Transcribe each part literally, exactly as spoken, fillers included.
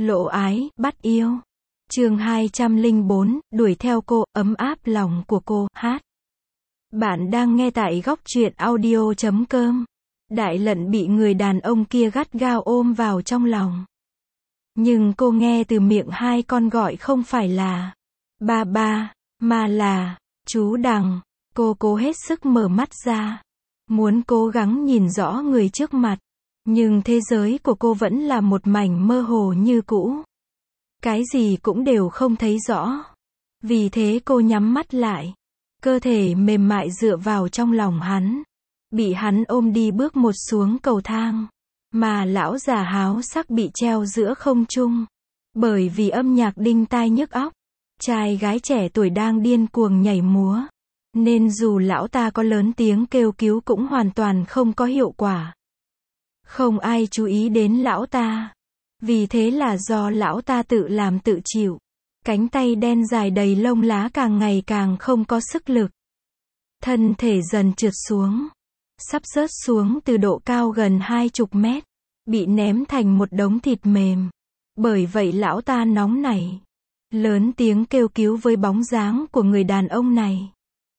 Lộ ái, bắt yêu. Chương hai trăm lẻ bốn, đuổi theo cô, ấm áp lòng của cô, hát. Bạn đang nghe tại góc truyện audio chấm com. Đại Lận bị người đàn ông kia gắt gao ôm vào trong lòng. Nhưng cô nghe từ miệng hai con gọi không phải là ba ba, mà là chú Đằng. Cô cố hết sức mở mắt ra, muốn cố gắng nhìn rõ người trước mặt. Nhưng thế giới của cô vẫn là một mảnh mơ hồ như cũ. Cái gì cũng đều không thấy rõ. Vì thế cô nhắm mắt lại. Cơ thể mềm mại dựa vào trong lòng hắn. Bị hắn ôm đi bước một xuống cầu thang. Mà lão già háo sắc bị treo giữa không trung. Bởi vì âm nhạc đinh tai nhức óc. Trai gái trẻ tuổi đang điên cuồng nhảy múa. Nên dù lão ta có lớn tiếng kêu cứu cũng hoàn toàn không có hiệu quả. Không ai chú ý đến lão ta. Vì thế là do lão ta tự làm tự chịu. Cánh tay đen dài đầy lông lá càng ngày càng không có sức lực. Thân thể dần trượt xuống. Sắp rớt xuống từ độ cao gần hai chục mét. Bị ném thành một đống thịt mềm. Bởi vậy lão ta nóng nảy. Lớn tiếng kêu cứu với bóng dáng của người đàn ông này.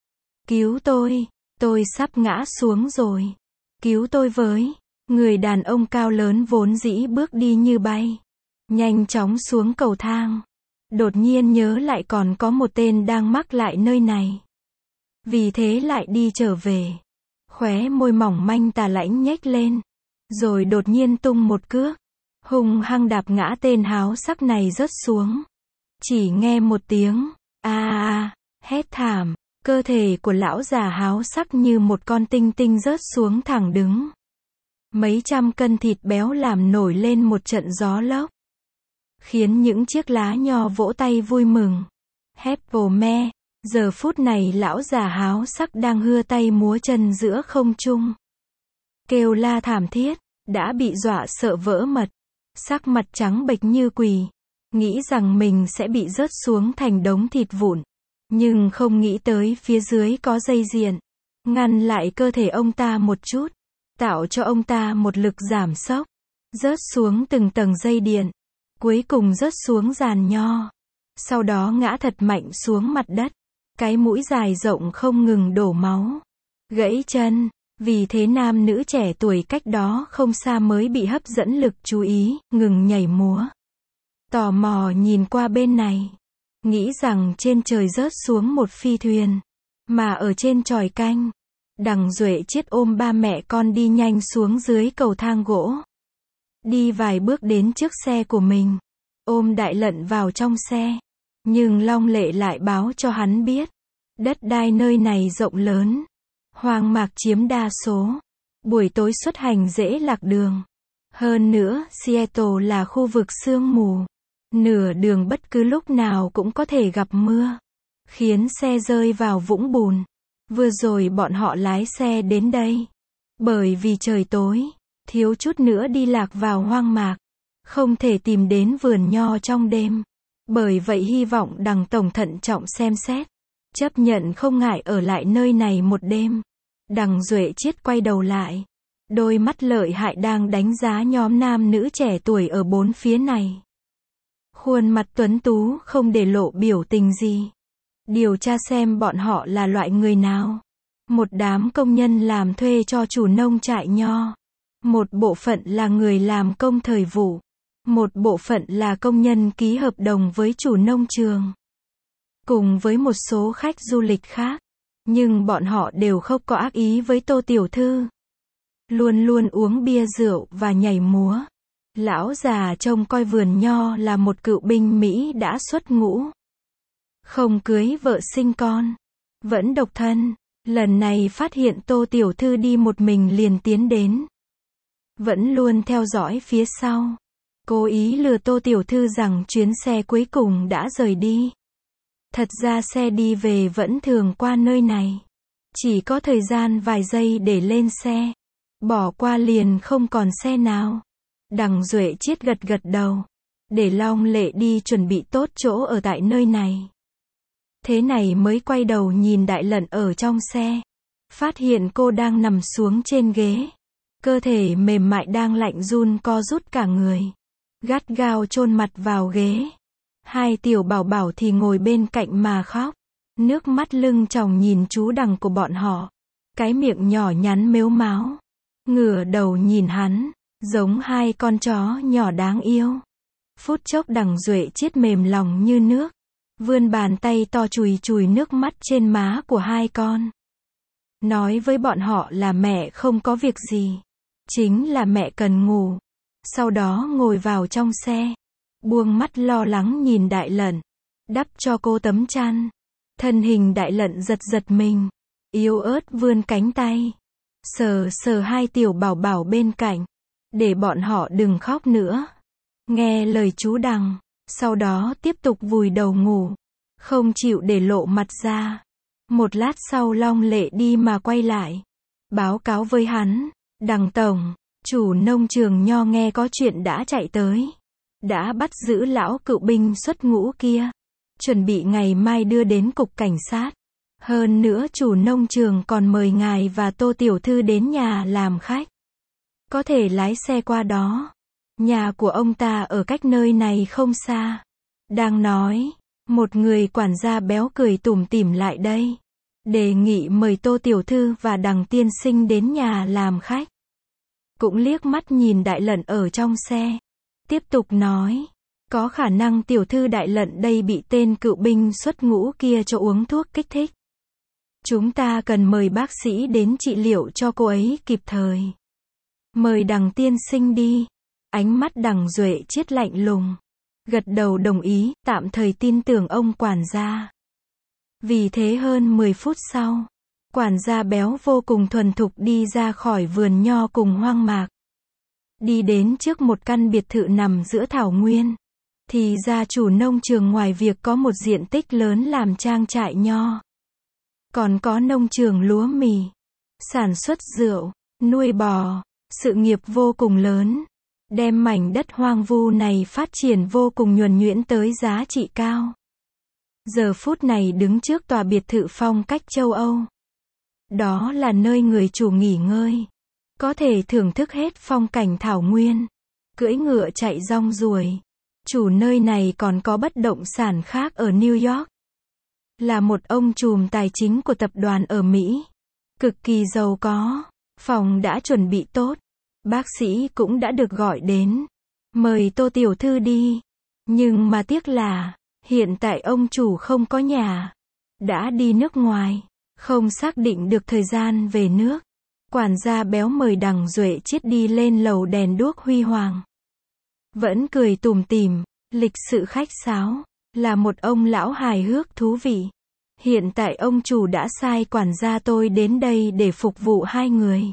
Cứu tôi, tôi sắp ngã xuống rồi. Cứu tôi với. Người đàn ông cao lớn vốn dĩ bước đi như bay. Nhanh chóng xuống cầu thang. Đột nhiên nhớ lại còn có một tên đang mắc lại nơi này. Vì thế lại đi trở về. Khóe môi mỏng manh tà lãnh nhếch lên. Rồi đột nhiên tung một cước. Hung hăng đạp ngã tên háo sắc này rớt xuống. Chỉ nghe một tiếng. A a, hét thảm. Cơ thể của lão già háo sắc như một con tinh tinh rớt xuống thẳng đứng. Mấy trăm cân thịt béo làm nổi lên một trận gió lốc. Khiến những chiếc lá nho vỗ tay vui mừng. Happy me. Giờ phút này lão già háo sắc đang hưa tay múa chân giữa không trung. Kêu la thảm thiết. Đã bị dọa sợ vỡ mật. Sắc mặt trắng bệch như quỳ. Nghĩ rằng mình sẽ bị rớt xuống thành đống thịt vụn. Nhưng không nghĩ tới phía dưới có dây diện. Ngăn lại cơ thể ông ta một chút. Tạo cho ông ta một lực giảm sốc. Rớt xuống từng tầng dây điện. Cuối cùng rớt xuống giàn nho. Sau đó ngã thật mạnh xuống mặt đất. Cái mũi dài rộng không ngừng đổ máu. Gãy chân. Vì thế nam nữ trẻ tuổi cách đó không xa mới bị hấp dẫn lực chú ý, ngừng nhảy múa. Tò mò nhìn qua bên này. Nghĩ rằng trên trời rớt xuống một phi thuyền. Mà ở trên chòi canh. Đằng Duệ Chiết ôm ba mẹ con đi nhanh xuống dưới cầu thang gỗ. Đi vài bước đến trước xe của mình. Ôm Đại Lận vào trong xe. Nhưng Long Lệ lại báo cho hắn biết. Đất đai nơi này rộng lớn. Hoang mạc chiếm đa số. Buổi tối xuất hành dễ lạc đường. Hơn nữa, Seattle là khu vực sương mù. Nửa đường bất cứ lúc nào cũng có thể gặp mưa. Khiến xe rơi vào vũng bùn. Vừa rồi bọn họ lái xe đến đây. Bởi vì trời tối, thiếu chút nữa đi lạc vào hoang mạc. Không thể tìm đến vườn nho trong đêm. Bởi vậy hy vọng Đằng tổng thận trọng xem xét. Chấp nhận không ngại ở lại nơi này một đêm. Đằng Duệ Chiết quay đầu lại. Đôi mắt lợi hại đang đánh giá nhóm nam nữ trẻ tuổi ở bốn phía này. Khuôn mặt tuấn tú không để lộ biểu tình gì. Điều tra xem bọn họ là loại người nào. Một đám công nhân làm thuê cho chủ nông trại nho. Một bộ phận là người làm công thời vụ. Một bộ phận là công nhân ký hợp đồng với chủ nông trường. Cùng với một số khách du lịch khác. Nhưng bọn họ đều không có ác ý với Tô tiểu thư. Luôn luôn uống bia rượu và nhảy múa. Lão già trông coi vườn nho là một cựu binh Mỹ đã xuất ngũ. Không cưới vợ sinh con. Vẫn độc thân. Lần này phát hiện Tô tiểu thư đi một mình liền tiến đến. Vẫn luôn theo dõi phía sau. Cố ý lừa Tô tiểu thư rằng chuyến xe cuối cùng đã rời đi. Thật ra xe đi về vẫn thường qua nơi này. Chỉ có thời gian vài giây để lên xe. Bỏ qua liền không còn xe nào. Đằng Duệ Chiết gật gật đầu. Để Long Lệ đi chuẩn bị tốt chỗ ở tại nơi này. Thế này mới quay đầu nhìn Đại Lận ở trong xe. Phát hiện cô đang nằm xuống trên ghế. Cơ thể mềm mại đang lạnh run co rút cả người. gắt gao chôn mặt vào ghế. Hai tiểu bảo bảo thì ngồi bên cạnh mà khóc. Nước mắt lưng tròng nhìn chú Đằng của bọn họ. Cái miệng nhỏ nhắn mếu máo. Ngửa đầu nhìn hắn, giống hai con chó nhỏ đáng yêu. Phút chốc Đằng Duệ Chiết mềm lòng như nước. Vươn bàn tay to chùi chùi nước mắt trên má của hai con. Nói với bọn họ là mẹ không có việc gì. Chính là mẹ cần ngủ. Sau đó ngồi vào trong xe. Buông mắt lo lắng nhìn Đại Lận. Đắp cho cô tấm chăn. Thân hình Đại Lận giật giật mình. Yếu ớt vươn cánh tay. Sờ sờ hai tiểu bảo bảo bên cạnh. Để bọn họ đừng khóc nữa. Nghe lời chú Đằng. Sau đó tiếp tục vùi đầu ngủ. Không chịu để lộ mặt ra. Một lát sau Long Lệ đi mà quay lại. Báo cáo với hắn. Đằng tổng, chủ nông trường nho nghe có chuyện đã chạy tới. Đã bắt giữ lão cựu binh xuất ngũ kia. Chuẩn bị ngày mai đưa đến cục cảnh sát. Hơn nữa chủ nông trường còn mời ngài và Tô tiểu thư đến nhà làm khách. Có thể lái xe qua đó. Nhà của ông ta ở cách nơi này không xa. Đang nói, một người quản gia béo cười tủm tỉm lại đây. Đề nghị mời Tô tiểu thư và Đằng tiên sinh đến nhà làm khách. Cũng liếc mắt nhìn Đại Lận ở trong xe. Tiếp tục nói, có khả năng tiểu thư Đại Lận đây bị tên cựu binh xuất ngũ kia cho uống thuốc kích thích. Chúng ta cần mời bác sĩ đến trị liệu cho cô ấy kịp thời. Mời Đằng tiên sinh đi. Ánh mắt Đằng Duệ Chiết lạnh lùng. Gật đầu đồng ý, tạm thời tin tưởng ông quản gia. Vì thế hơn mười phút sau, quản gia béo vô cùng thuần thục đi ra khỏi vườn nho cùng hoang mạc. Đi đến trước một căn biệt thự nằm giữa thảo nguyên. Thì gia chủ nông trường ngoài việc có một diện tích lớn làm trang trại nho. Còn có nông trường lúa mì, sản xuất rượu, nuôi bò, sự nghiệp vô cùng lớn. Đem mảnh đất hoang vu này phát triển vô cùng nhuần nhuyễn tới giá trị cao. Giờ phút này đứng trước tòa biệt thự phong cách châu Âu. Đó là nơi người chủ nghỉ ngơi. Có thể thưởng thức hết phong cảnh thảo nguyên. Cưỡi ngựa chạy rong ruổi. Chủ nơi này còn có bất động sản khác ở New York. Là một ông trùm tài chính của tập đoàn ở Mỹ. Cực kỳ giàu có. Phòng đã chuẩn bị tốt. Bác sĩ cũng đã được gọi đến. Mời Tô tiểu thư đi. Nhưng mà tiếc là, hiện tại ông chủ không có nhà. Đã đi nước ngoài. Không xác định được thời gian về nước. Quản gia béo mời Đằng Duệ Chiết đi lên lầu đèn đuốc huy hoàng. Vẫn cười tủm tỉm, lịch sự khách sáo. Là một ông lão hài hước thú vị. Hiện tại ông chủ đã sai quản gia tôi đến đây để phục vụ hai người.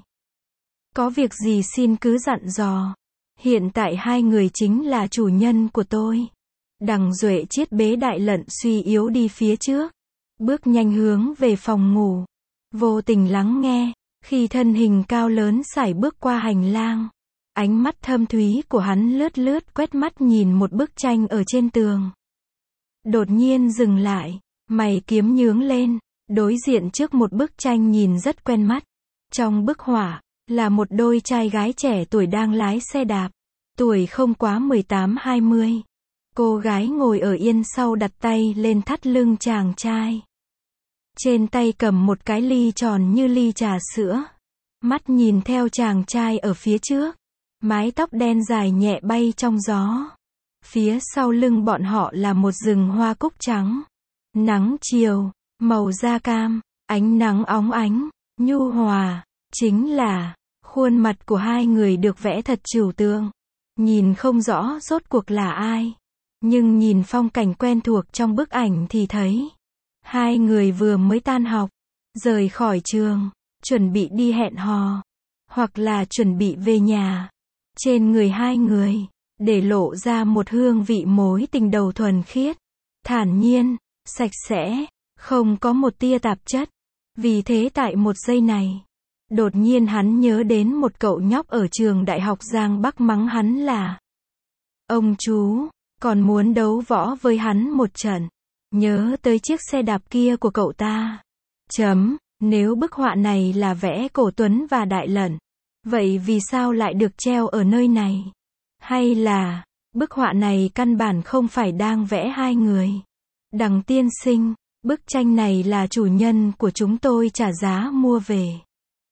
Có việc gì xin cứ dặn dò. Hiện tại hai người chính là chủ nhân của tôi. Đằng Duệ Chiết bế Đại Lận suy yếu đi phía trước. Bước nhanh hướng về phòng ngủ. Vô tình lắng nghe. Khi thân hình cao lớn sải bước qua hành lang. Ánh mắt thâm thúy của hắn lướt lướt quét mắt nhìn một bức tranh ở trên tường. Đột nhiên dừng lại. Mày kiếm nhướng lên. Đối diện trước một bức tranh nhìn rất quen mắt. Trong bức họa là một đôi trai gái trẻ tuổi đang lái xe đạp. Tuổi không quá mười tám hai mươi. Cô gái ngồi ở yên sau đặt tay lên thắt lưng chàng trai. Trên tay cầm một cái ly tròn như ly trà sữa. Mắt nhìn theo chàng trai ở phía trước. Mái tóc đen dài nhẹ bay trong gió. Phía sau lưng bọn họ là một rừng hoa cúc trắng. Nắng chiều, màu da cam, ánh nắng óng ánh, nhu hòa. Chính là, khuôn mặt của hai người được vẽ thật trừu tượng. Nhìn không rõ rốt cuộc là ai. Nhưng nhìn phong cảnh quen thuộc trong bức ảnh thì thấy. Hai người vừa mới tan học, rời khỏi trường, chuẩn bị đi hẹn hò. Hoặc là chuẩn bị về nhà. Trên người hai người, để lộ ra một hương vị mối tình đầu thuần khiết. Thản nhiên, sạch sẽ, không có một tia tạp chất. Vì thế tại một giây này, đột nhiên hắn nhớ đến một cậu nhóc ở trường đại học Giang Bắc mắng hắn là ông chú, còn muốn đấu võ với hắn một trận. Nhớ tới chiếc xe đạp kia của cậu ta. Chấm, nếu bức họa này là vẽ Cổ Tuấn và Đại Lận, vậy vì sao lại được treo ở nơi này? Hay là, Bức họa này căn bản không phải đang vẽ hai người. Đằng tiên sinh, bức tranh này là chủ nhân của chúng tôi trả giá mua về.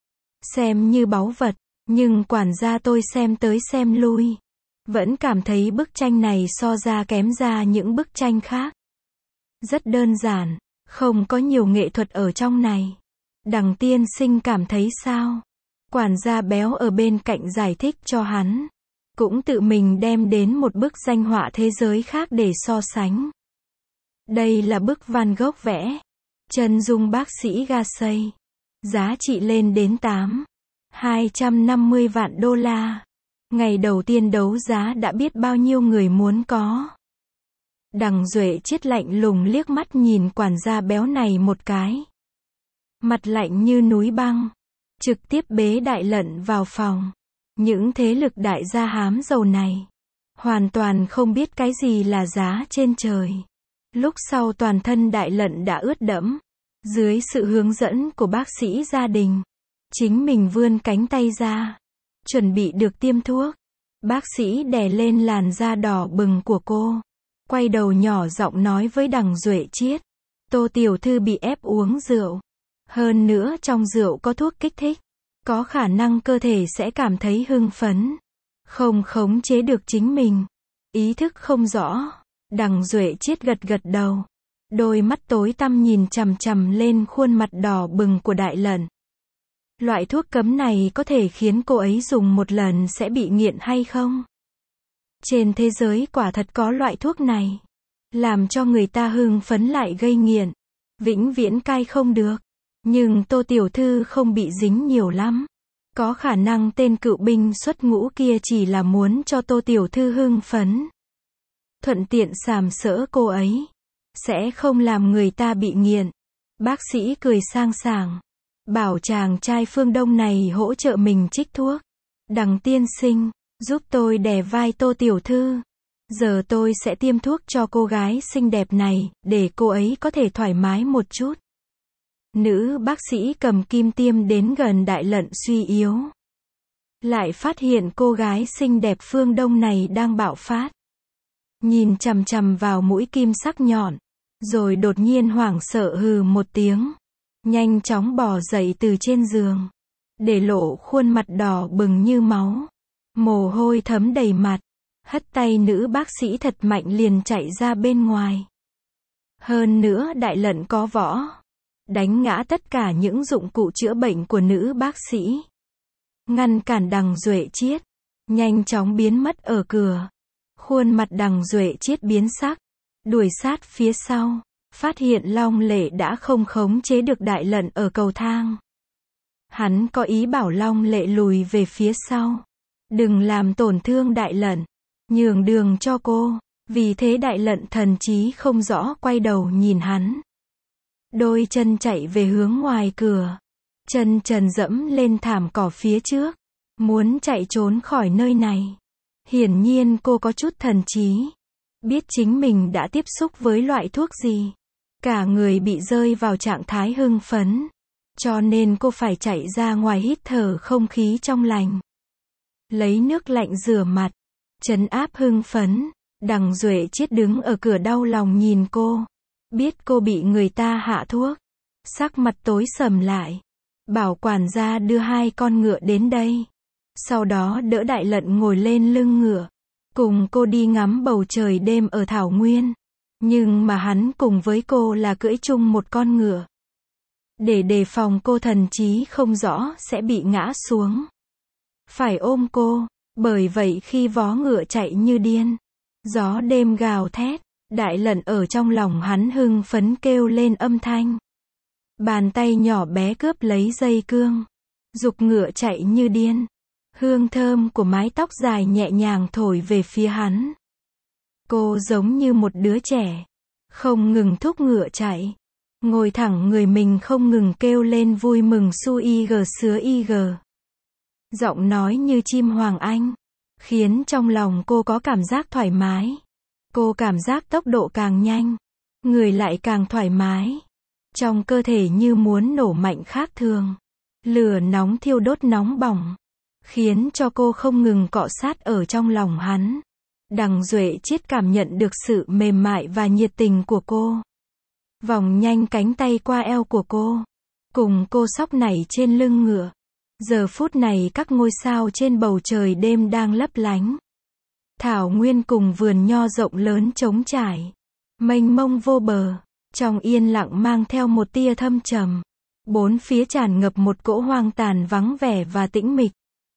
Xem như báu vật, nhưng quản gia tôi xem tới xem lui. Vẫn cảm thấy bức tranh này so ra kém ra những bức tranh khác. Rất đơn giản, không có nhiều nghệ thuật ở trong này. Đằng tiên sinh cảm thấy sao? Quản gia béo ở bên cạnh giải thích cho hắn. Cũng tự mình đem đến một bức danh họa thế giới khác để so sánh. Đây là bức Van Gogh vẽ. Chân dung bác sĩ Gassay. Giá trị lên đến tám, hai trăm năm mươi vạn đô la. Ngày đầu tiên đấu giá đã biết bao nhiêu người muốn có. Đằng Duệ Chiết lạnh lùng liếc mắt nhìn quản gia béo này một cái. Mặt lạnh như núi băng. Trực tiếp bế Đại Lận vào phòng. Những thế lực đại gia hám giàu này. Hoàn toàn không biết cái gì là giá trên trời. Lúc sau toàn thân Đại Lận đã ướt đẫm. Dưới sự hướng dẫn của bác sĩ gia đình. Chính mình vươn cánh tay ra. Chuẩn bị được tiêm thuốc. Bác sĩ đè lên làn da đỏ bừng của cô. Quay đầu nhỏ giọng nói với đằng Duệ Chiết. Tô tiểu thư bị ép uống rượu. Hơn nữa trong rượu có thuốc kích thích. Có khả năng cơ thể sẽ cảm thấy hưng phấn. Không khống chế được chính mình. Ý thức không rõ. Đằng Duệ Chiết gật gật đầu. Đôi mắt tối tăm nhìn chằm chằm lên khuôn mặt đỏ bừng của Đại Lận. Loại thuốc cấm này có thể khiến cô ấy dùng một lần sẽ bị nghiện hay không? Trên thế giới quả thật có loại thuốc này. Làm cho người ta hưng phấn lại gây nghiện. Vĩnh viễn cai không được. Nhưng Tô tiểu thư không bị dính nhiều lắm. Có khả năng tên cựu binh xuất ngũ kia chỉ là muốn cho Tô tiểu thư hưng phấn. Thuận tiện sàm sỡ cô ấy. Sẽ không làm người ta bị nghiện. Bác sĩ cười sang sảng. Bảo chàng trai phương Đông này hỗ trợ mình trích thuốc. Đằng tiên sinh, giúp tôi đè vai Tô tiểu thư. Giờ tôi sẽ tiêm thuốc cho cô gái xinh đẹp này, để cô ấy có thể thoải mái một chút. Nữ bác sĩ cầm kim tiêm đến gần Đại Lận suy yếu. Lại phát hiện cô gái xinh đẹp phương Đông này đang bạo phát. Nhìn chằm chằm vào mũi kim sắc nhọn. Rồi đột nhiên hoảng sợ hừ một tiếng. Nhanh chóng bò dậy từ trên giường. Để lộ khuôn mặt đỏ bừng như máu. Mồ hôi thấm đầy mặt. Hất tay nữ bác sĩ thật mạnh liền chạy ra bên ngoài. Hơn nữa Đại Lận có võ. Đánh ngã tất cả những dụng cụ chữa bệnh của nữ bác sĩ. Ngăn cản đằng Duệ Chiết. Nhanh chóng biến mất ở cửa. Khuôn mặt đằng Duệ Chiết biến sắc. Đuổi sát phía sau. Phát hiện Long Lệ đã không khống chế được Đại Lận ở cầu thang. Hắn có ý bảo Long Lệ lùi về phía sau. Đừng làm tổn thương Đại Lận. Nhường đường cho cô. Vì thế Đại Lận thần trí không rõ quay đầu nhìn hắn. Đôi chân chạy về hướng ngoài cửa. Chân trần dẫm lên thảm cỏ phía trước. Muốn chạy trốn khỏi nơi này. Hiển nhiên cô có chút thần trí. Biết chính mình đã tiếp xúc với loại thuốc gì. Cả người bị rơi vào trạng thái hưng phấn. Cho nên cô phải chạy ra ngoài hít thở không khí trong lành. Lấy nước lạnh rửa mặt. Trấn áp hưng phấn. Đằng Duệ Chiết đứng ở cửa đau lòng nhìn cô. Biết cô bị người ta hạ thuốc. Sắc mặt tối sầm lại. Bảo quản gia đưa hai con ngựa đến đây. Sau đó đỡ Đại Lận ngồi lên lưng ngựa. Cùng cô đi ngắm bầu trời đêm ở Thảo Nguyên. Nhưng mà hắn cùng với cô là cưỡi chung một con ngựa. Để đề phòng cô thần trí không rõ sẽ bị ngã xuống. Phải ôm cô. Bởi vậy khi vó ngựa chạy như điên. Gió đêm gào thét. Đại Lận ở trong lòng hắn hưng phấn kêu lên âm thanh. Bàn tay nhỏ bé cướp lấy dây cương. Giục ngựa chạy như điên. Hương thơm của mái tóc dài nhẹ nhàng thổi về phía hắn. Cô giống như một đứa trẻ. Không ngừng thúc ngựa chạy. Ngồi thẳng người mình không ngừng kêu lên vui mừng su y gờ sứa y gờ. Giọng nói như chim hoàng anh. Khiến trong lòng cô có cảm giác thoải mái. Cô cảm giác tốc độ càng nhanh. Người lại càng thoải mái. Trong cơ thể như muốn nổ mạnh khác thường. Lửa nóng thiêu đốt nóng bỏng. Khiến cho cô không ngừng cọ sát ở trong lòng hắn. Đằng Duệ Chiết cảm nhận được sự mềm mại và nhiệt tình của cô. Vòng nhanh cánh tay qua eo của cô. Cùng cô xóc nảy trên lưng ngựa. Giờ phút này các ngôi sao trên bầu trời đêm đang lấp lánh. Thảo nguyên cùng vườn nho rộng lớn trống trải. Mênh mông vô bờ. Trong yên lặng mang theo một tia thâm trầm. Bốn phía tràn ngập một cỗ hoang tàn vắng vẻ và tĩnh mịch.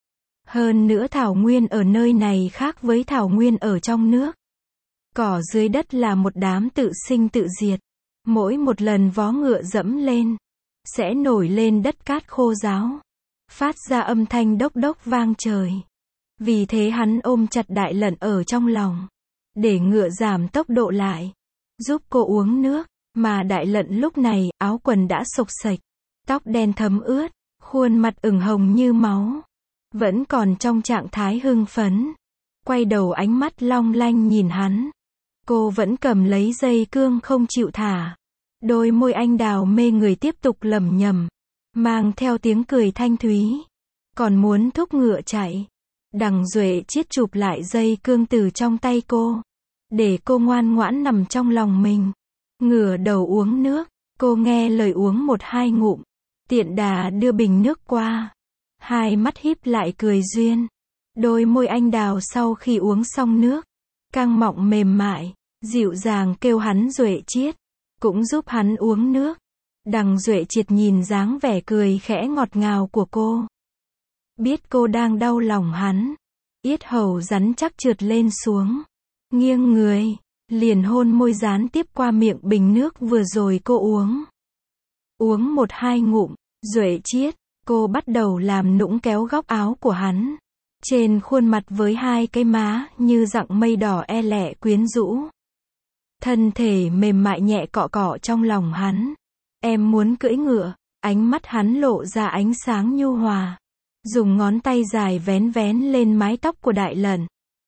Hơn nữa thảo nguyên ở nơi này khác với thảo nguyên ở trong nước. Cỏ dưới đất là một đám tự sinh tự diệt. Mỗi một lần vó ngựa dẫm lên, sẽ nổi lên đất cát khô ráo. Phát ra âm thanh đốc đốc vang trời. Vì thế hắn ôm chặt Đại Lận ở trong lòng. Để ngựa giảm tốc độ lại. Giúp cô uống nước. Mà Đại Lận lúc này, áo quần đã xộc xệch. Tóc đen thấm ướt. Khuôn mặt ửng hồng như máu. Vẫn còn trong trạng thái hưng phấn. Quay đầu ánh mắt long lanh nhìn hắn. Cô vẫn cầm lấy dây cương không chịu thả. Đôi môi anh đào mê người tiếp tục lẩm nhẩm. Mang theo tiếng cười thanh thúy. Còn muốn thúc ngựa chạy. Đằng Duệ Chiết chụp lại dây cương từ trong tay cô. Để cô ngoan ngoãn nằm trong lòng mình. Ngửa đầu uống nước. Cô nghe lời uống một hai ngụm. Tiện đà đưa bình nước qua. Hai mắt híp lại cười duyên. Đôi môi anh đào sau khi uống xong nước. Căng mọng mềm mại. Dịu dàng kêu hắn Duệ Chiết. Cũng giúp hắn uống nước. Đằng Duệ Chiết nhìn dáng vẻ cười khẽ ngọt ngào của cô. Biết cô đang đau lòng hắn. Yết hầu rắn chắc trượt lên xuống. Nghiêng người. Liền hôn môi gián tiếp qua miệng bình nước vừa rồi cô uống. Uống một hai ngụm. Duệ Chiết. Cô bắt đầu làm nũng kéo góc áo của hắn. Trên khuôn mặt với hai cái má như dặng mây đỏ e lệ quyến rũ. Thân thể mềm mại nhẹ cọ cọ trong lòng hắn. Em muốn cưỡi ngựa. Ánh mắt hắn lộ ra ánh sáng nhu hòa. Dùng ngón tay dài vén vén lên mái tóc của Đại Lận.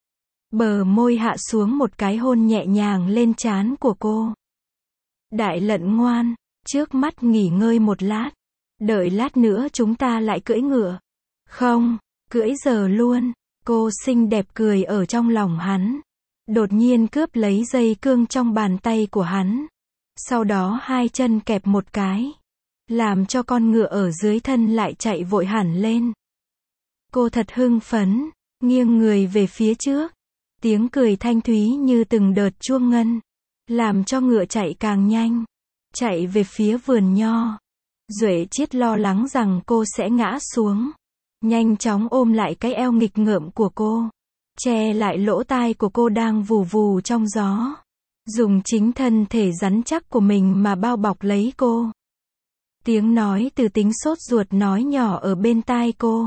Bờ môi hạ xuống một cái hôn nhẹ nhàng lên trán của cô. Đại Lận ngoan. Trước mắt nghỉ ngơi một lát. Đợi lát nữa chúng ta lại cưỡi ngựa. Không, cưỡi giờ luôn. Cô xinh đẹp cười ở trong lòng hắn. Đột nhiên cướp lấy dây cương trong bàn tay của hắn. Sau đó hai chân kẹp một cái. Làm cho con ngựa ở dưới thân lại chạy vội hẳn lên. Cô thật hưng phấn. Nghiêng người về phía trước. Tiếng cười thanh thúy như từng đợt chuông ngân. Làm cho ngựa chạy càng nhanh. Chạy về phía vườn nho. Duệ Chiết lo lắng rằng cô sẽ ngã xuống. Nhanh chóng ôm lại cái eo nghịch ngợm của cô. Che lại lỗ tai của cô đang vù vù trong gió. Dùng chính thân thể rắn chắc của mình mà bao bọc lấy cô. Tiếng nói từ tính sốt ruột nói nhỏ ở bên tai cô.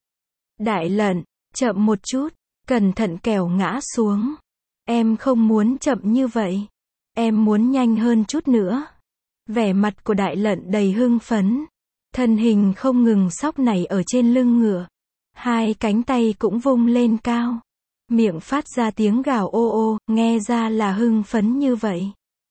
Đại Lận, chậm một chút, cẩn thận kẻo ngã xuống. Em không muốn chậm như vậy. Em muốn nhanh hơn chút nữa. Vẻ mặt của Đại Lận đầy hưng phấn. Thân hình không ngừng xóc nảy ở trên lưng ngựa. Hai cánh tay cũng vung lên cao. Miệng phát ra tiếng gào ô ô, nghe ra là hưng phấn như vậy.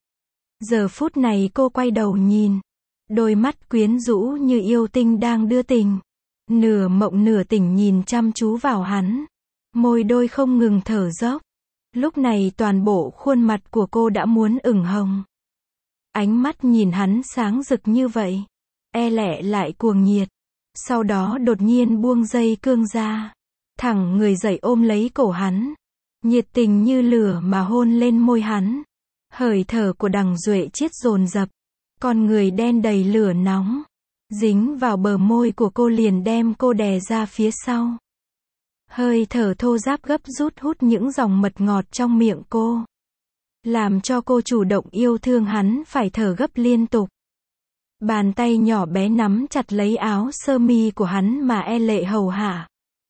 Giờ phút này cô quay đầu nhìn. Đôi mắt quyến rũ như yêu tinh đang đưa tình. Nửa mộng nửa tỉnh nhìn chăm chú vào hắn. Môi đôi không ngừng thở dốc. Lúc này toàn bộ khuôn mặt của cô đã muốn ửng hồng. Ánh mắt nhìn hắn sáng rực như vậy. E lệ lại cuồng nhiệt. Sau đó đột nhiên buông dây cương ra. Thẳng người dậy ôm lấy cổ hắn. Nhiệt tình như lửa mà hôn lên môi hắn. Hơi thở của đằng Duệ Chiết dồn dập. Con người đen đầy lửa nóng. Dính vào bờ môi của cô liền đem cô đè ra phía sau. Hơi thở thô ráp gấp rút hút những dòng mật ngọt trong miệng cô. Làm cho cô chủ động yêu thương hắn phải thở gấp liên tục. Bàn tay nhỏ bé nắm chặt lấy áo sơ mi của hắn mà e lệ hầu hạ.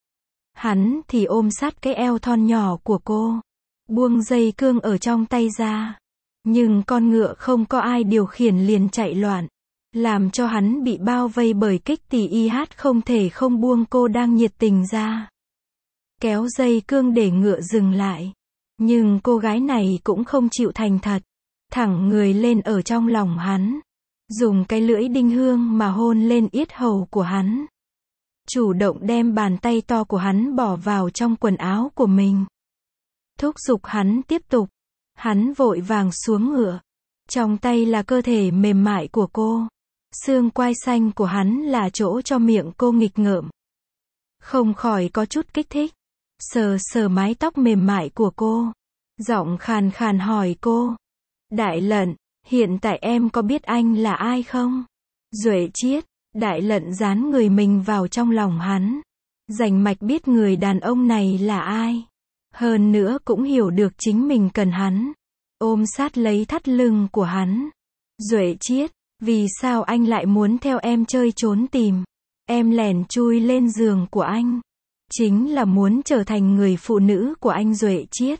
Hắn thì ôm sát cái eo thon nhỏ của cô. Buông dây cương ở trong tay ra. Nhưng con ngựa không có ai điều khiển liền chạy loạn. Làm cho hắn bị bao vây bởi kích tỷ y hát không thể không buông cô đang nhiệt tình ra. Kéo dây cương để ngựa dừng lại. Nhưng cô gái này cũng không chịu thành thật. Thẳng người lên ở trong lòng hắn. Dùng cái lưỡi đinh hương mà hôn lên yết hầu của hắn. Chủ động đem bàn tay to của hắn bỏ vào trong quần áo của mình. thúc giục hắn tiếp tục. Hắn vội vàng xuống ngựa. Trong tay là cơ thể mềm mại của cô. Xương quai xanh của hắn là chỗ cho miệng cô nghịch ngợm. Không khỏi có chút kích thích. Sờ sờ mái tóc mềm mại của cô. Giọng khàn khàn hỏi cô. Đại Lận, hiện tại em có biết anh là ai không? Duệ Chiết. Đại Lận dán người mình vào trong lòng hắn. Rành mạch biết người đàn ông này là ai. Hơn nữa cũng hiểu được chính mình cần hắn. Ôm sát lấy thắt lưng của hắn. Duệ Chiết, vì sao anh lại muốn theo em chơi trốn tìm? Em lẻn chui lên giường của anh. Chính là muốn trở thành người phụ nữ của anh Duệ Chiết.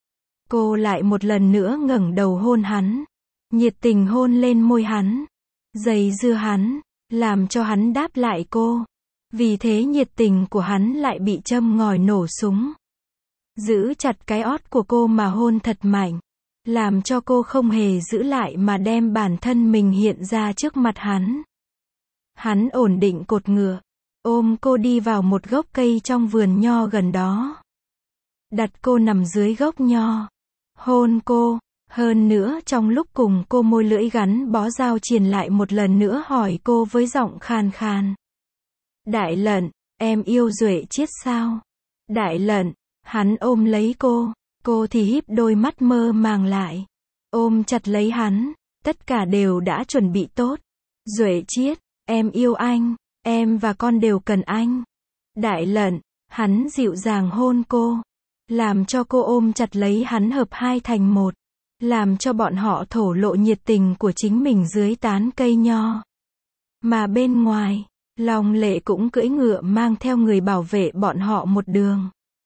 Cô lại một lần nữa ngẩng đầu hôn hắn. Nhiệt tình hôn lên môi hắn. Giày dưa hắn, làm cho hắn đáp lại cô. Vì thế nhiệt tình của hắn lại bị châm ngòi nổ súng. Giữ chặt cái ót của cô mà hôn thật mạnh. Làm cho cô không hề giữ lại mà đem bản thân mình hiện ra trước mặt hắn. Hắn ổn định cột ngựa. Ôm cô đi vào một gốc cây trong vườn nho gần đó. Đặt cô nằm dưới gốc nho. Hôn cô. Hơn nữa trong lúc cùng cô môi lưỡi gắn bó dao triền lại một lần nữa hỏi cô với giọng khàn khàn. Đại Lận, em yêu Duệ Chiết sao? Đại Lận, hắn ôm lấy cô. Cô thì híp đôi mắt mơ màng lại. Ôm chặt lấy hắn. Tất cả đều đã chuẩn bị tốt. Duệ Chiết, em yêu anh. Em và con đều cần anh. Đại Lận, hắn dịu dàng hôn cô. Làm cho cô ôm chặt lấy hắn hợp hai thành một. Làm cho bọn họ thổ lộ nhiệt tình của chính mình dưới tán cây nho. Mà bên ngoài, Long Lệ cũng cưỡi ngựa mang theo người bảo vệ bọn họ một đường.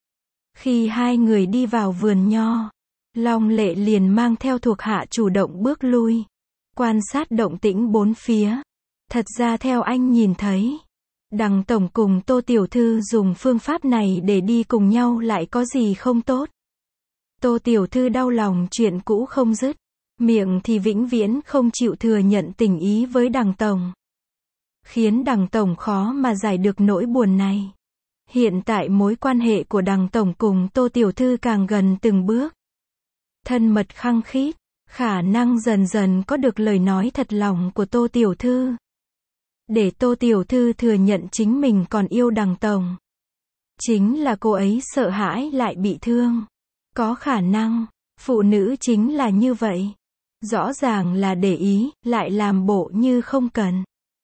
Khi hai người đi vào vườn nho, Long Lệ liền mang theo thuộc hạ chủ động bước lui. Quan sát động tĩnh bốn phía. Thật ra theo anh nhìn thấy, Đằng tổng cùng Tô tiểu thư dùng phương pháp này để đi cùng nhau lại có gì không tốt. Tô tiểu thư đau lòng chuyện cũ không dứt, miệng thì vĩnh viễn không chịu thừa nhận tình ý với Đằng tổng. Khiến Đằng tổng khó mà giải được nỗi buồn này. Hiện tại mối quan hệ của Đằng tổng cùng Tô tiểu thư càng gần từng bước. Thân mật khăng khít, khả năng dần dần có được lời nói thật lòng của Tô tiểu thư. Để Tô tiểu thư thừa nhận chính mình còn yêu Đằng tổng. Chính là cô ấy sợ hãi lại bị thương. Có khả năng, phụ nữ chính là như vậy. Rõ ràng là để ý, lại làm bộ như không cần.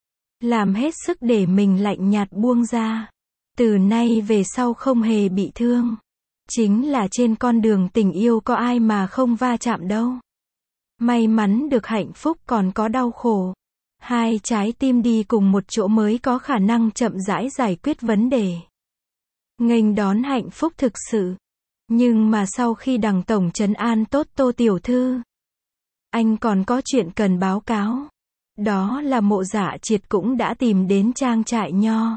Làm hết sức để mình lạnh nhạt buông ra. Từ nay về sau không hề bị thương. Chính là trên con đường tình yêu có ai mà không va chạm đâu. May mắn được hạnh phúc còn có đau khổ. Hai trái tim đi cùng một chỗ mới có khả năng chậm rãi giải quyết vấn đề. Nghênh đón hạnh phúc thực sự. Nhưng mà sau khi Đằng tổng trấn an tốt Tô tiểu thư, anh còn có chuyện cần báo cáo. Đó là Mộ Dạ Triệt cũng đã tìm đến trang trại nho.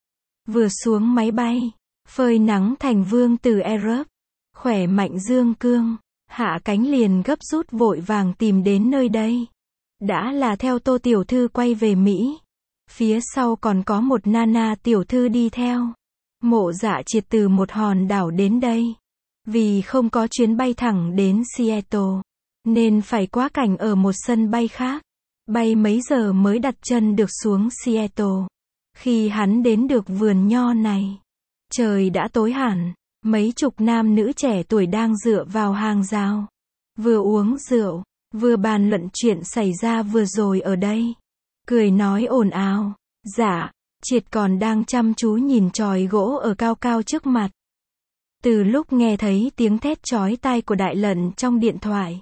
Vừa xuống máy bay, phơi nắng thành vương từ Europe, khỏe mạnh dương cương, hạ cánh liền gấp rút vội vàng tìm đến nơi đây. Đã là theo Tô tiểu thư quay về Mỹ. Phía sau còn có một Nana tiểu thư đi theo. Mộ Dạ Triệt từ một hòn đảo đến đây. Vì không có chuyến bay thẳng đến Seattle, nên phải quá cảnh ở một sân bay khác. Bay mấy giờ mới đặt chân được xuống Seattle. Khi hắn đến được vườn nho này, trời đã tối hẳn. Mấy chục nam nữ trẻ tuổi đang dựa vào hàng rào. Vừa uống rượu, vừa bàn luận chuyện xảy ra vừa rồi ở đây. Cười nói ồn ào. Dạ, Triệt còn đang chăm chú nhìn chòi gỗ ở cao cao trước mặt. Từ lúc nghe thấy tiếng thét chói tai của Đại Lận trong điện thoại,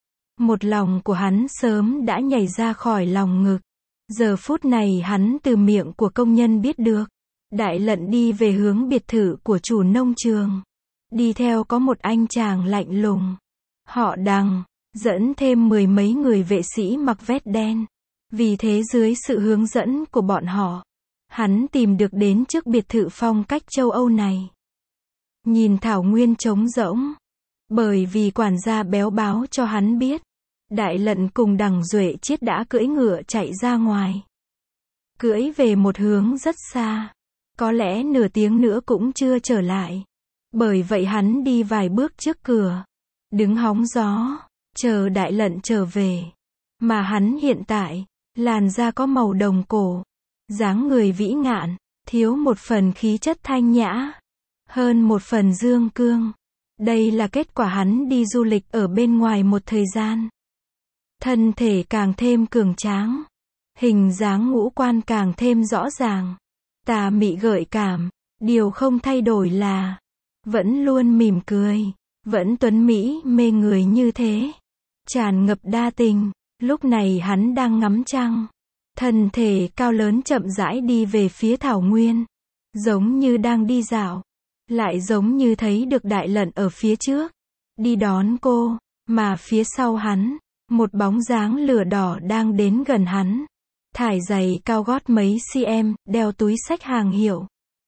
một lòng của hắn sớm đã nhảy ra khỏi lòng ngực. Giờ phút này hắn từ miệng của công nhân biết được, Đại Lận đi về hướng biệt thự của chủ nông trường. Đi theo có một anh chàng lạnh lùng. Họ Đằng, dẫn thêm mười mấy người vệ sĩ mặc vest đen. Vì thế dưới sự hướng dẫn của bọn họ, hắn tìm được đến trước biệt thự phong cách châu Âu này. Nhìn thảo nguyên trống rỗng. Bởi vì quản gia béo báo cho hắn biết, Đại Lận cùng Đằng Duệ Chiết đã cưỡi ngựa chạy ra ngoài. Cưỡi về một hướng rất xa. Có lẽ nửa tiếng nữa cũng chưa trở lại. Bởi vậy hắn đi vài bước trước cửa, đứng hóng gió, chờ Đại Lận trở về. Mà hắn hiện tại, làn da có màu đồng cổ, dáng người vĩ ngạn, thiếu một phần khí chất thanh nhã, hơn một phần dương cương. Đây là kết quả hắn đi du lịch ở bên ngoài một thời gian. Thân thể càng thêm cường tráng, hình dáng ngũ quan càng thêm rõ ràng, tà mị gợi cảm, điều không thay đổi là vẫn luôn mỉm cười, vẫn tuấn mỹ mê người như thế, tràn ngập đa tình. Lúc này hắn đang ngắm trăng, thân thể cao lớn chậm rãi đi về phía thảo nguyên, giống như đang đi dạo, lại giống như thấy được Đại Lận ở phía trước, đi đón cô, mà phía sau hắn, một bóng dáng lửa đỏ đang đến gần hắn, thải giày cao gót mấy cm, đeo túi xách hàng hiệu,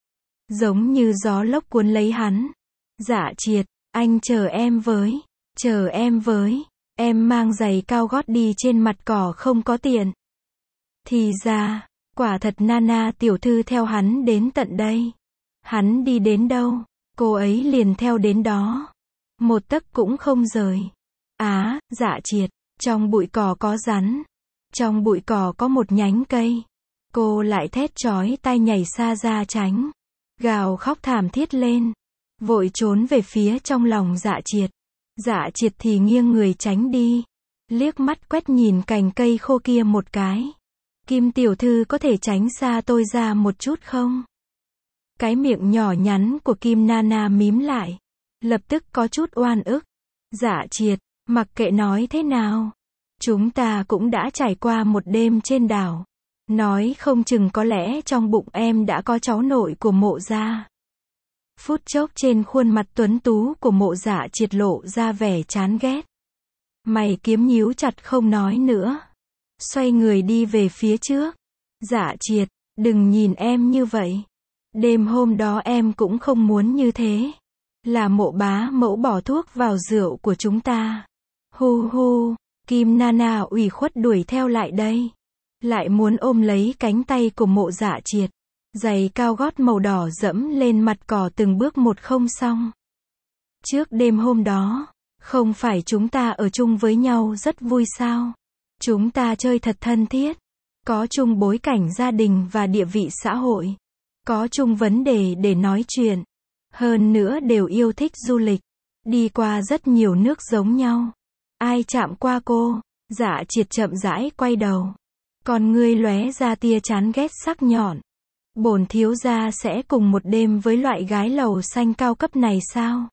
giống như gió lốc cuốn lấy hắn. Dạ Triệt, anh chờ em với, chờ em với, em mang giày cao gót đi trên mặt cỏ không có tiện. Thì ra, quả thật Nana tiểu thư theo hắn đến tận đây. Hắn đi đến đâu, cô ấy liền theo đến đó. Một tấc cũng không rời. Á, Dạ Triệt, trong bụi cỏ có rắn. Trong bụi cỏ có một nhánh cây. Cô lại thét chói tai nhảy xa ra tránh. Gào khóc thảm thiết lên. Vội trốn về phía trong lòng Dạ Triệt. Dạ Triệt thì nghiêng người tránh đi. Liếc mắt quét nhìn cành cây khô kia một cái. Kim tiểu thư có thể tránh xa tôi ra một chút không? Cái miệng nhỏ nhắn của Kim Nana mím lại. Lập tức có chút oan ức. Dạ Triệt, mặc kệ nói thế nào. Chúng ta cũng đã trải qua một đêm trên đảo. Nói không chừng có lẽ trong bụng em đã có cháu nội của Mộ gia. Phút chốc trên khuôn mặt tuấn tú của Mộ Dạ Triệt lộ ra vẻ chán ghét. Mày kiếm nhíu chặt không nói nữa. Xoay người đi về phía trước. Dạ Triệt, đừng nhìn em như vậy. Đêm hôm đó em cũng không muốn như thế. Là Mộ bá mẫu bỏ thuốc vào rượu của chúng ta. Hu hu, Kim Nana ủy khuất đuổi theo lại đây. Lại muốn ôm lấy cánh tay của Mộ Dạ Triệt. Giày cao gót màu đỏ dẫm lên mặt cỏ từng bước một không xong. Trước đêm hôm đó, không phải chúng ta ở chung với nhau rất vui sao? Chúng ta chơi thật thân thiết. Có chung bối cảnh gia đình và địa vị xã hội. Có chung vấn đề để nói chuyện. Hơn nữa đều yêu thích du lịch. Đi qua rất nhiều nước giống nhau. Ai chạm qua cô? Dạ Triệt chậm rãi quay đầu. Còn ngươi lóe ra tia chán ghét sắc nhọn. Bổn thiếu gia sẽ cùng một đêm với loại gái lầu xanh cao cấp này sao?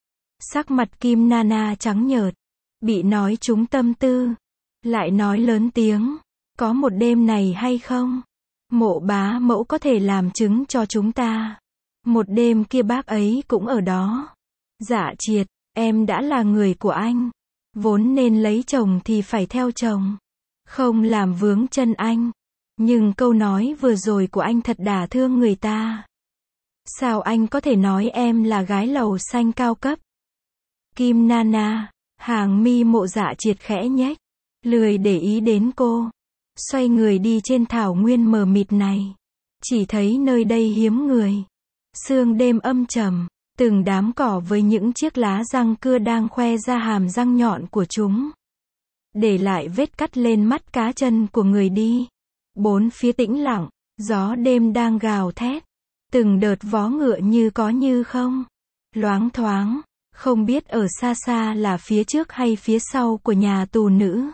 Sắc mặt Kim Nana trắng nhợt. Bị nói trúng tâm tư. Lại nói lớn tiếng. Có một đêm này hay không? Mộ bá mẫu có thể làm chứng cho chúng ta. Một đêm kia bác ấy cũng ở đó. Dạ Triệt, em đã là người của anh. Vốn nên lấy chồng thì phải theo chồng. Không làm vướng chân anh. Nhưng câu nói vừa rồi của anh thật đả thương người ta. Sao anh có thể nói em là gái lầu xanh cao cấp? Kim Nana, hàng mi Mộ Dạ Triệt khẽ nhếch, lười để ý đến cô. Xoay người đi trên thảo nguyên mờ mịt này. Chỉ thấy nơi đây hiếm người. Sương đêm âm trầm, từng đám cỏ với những chiếc lá răng cưa đang khoe ra hàm răng nhọn của chúng. Để lại vết cắt lên mắt cá chân của người đi. Bốn phía tĩnh lặng, gió đêm đang gào thét. Từng đợt vó ngựa như có như không. Loáng thoáng, không biết ở xa xa là phía trước hay phía sau của nhà tù nữ.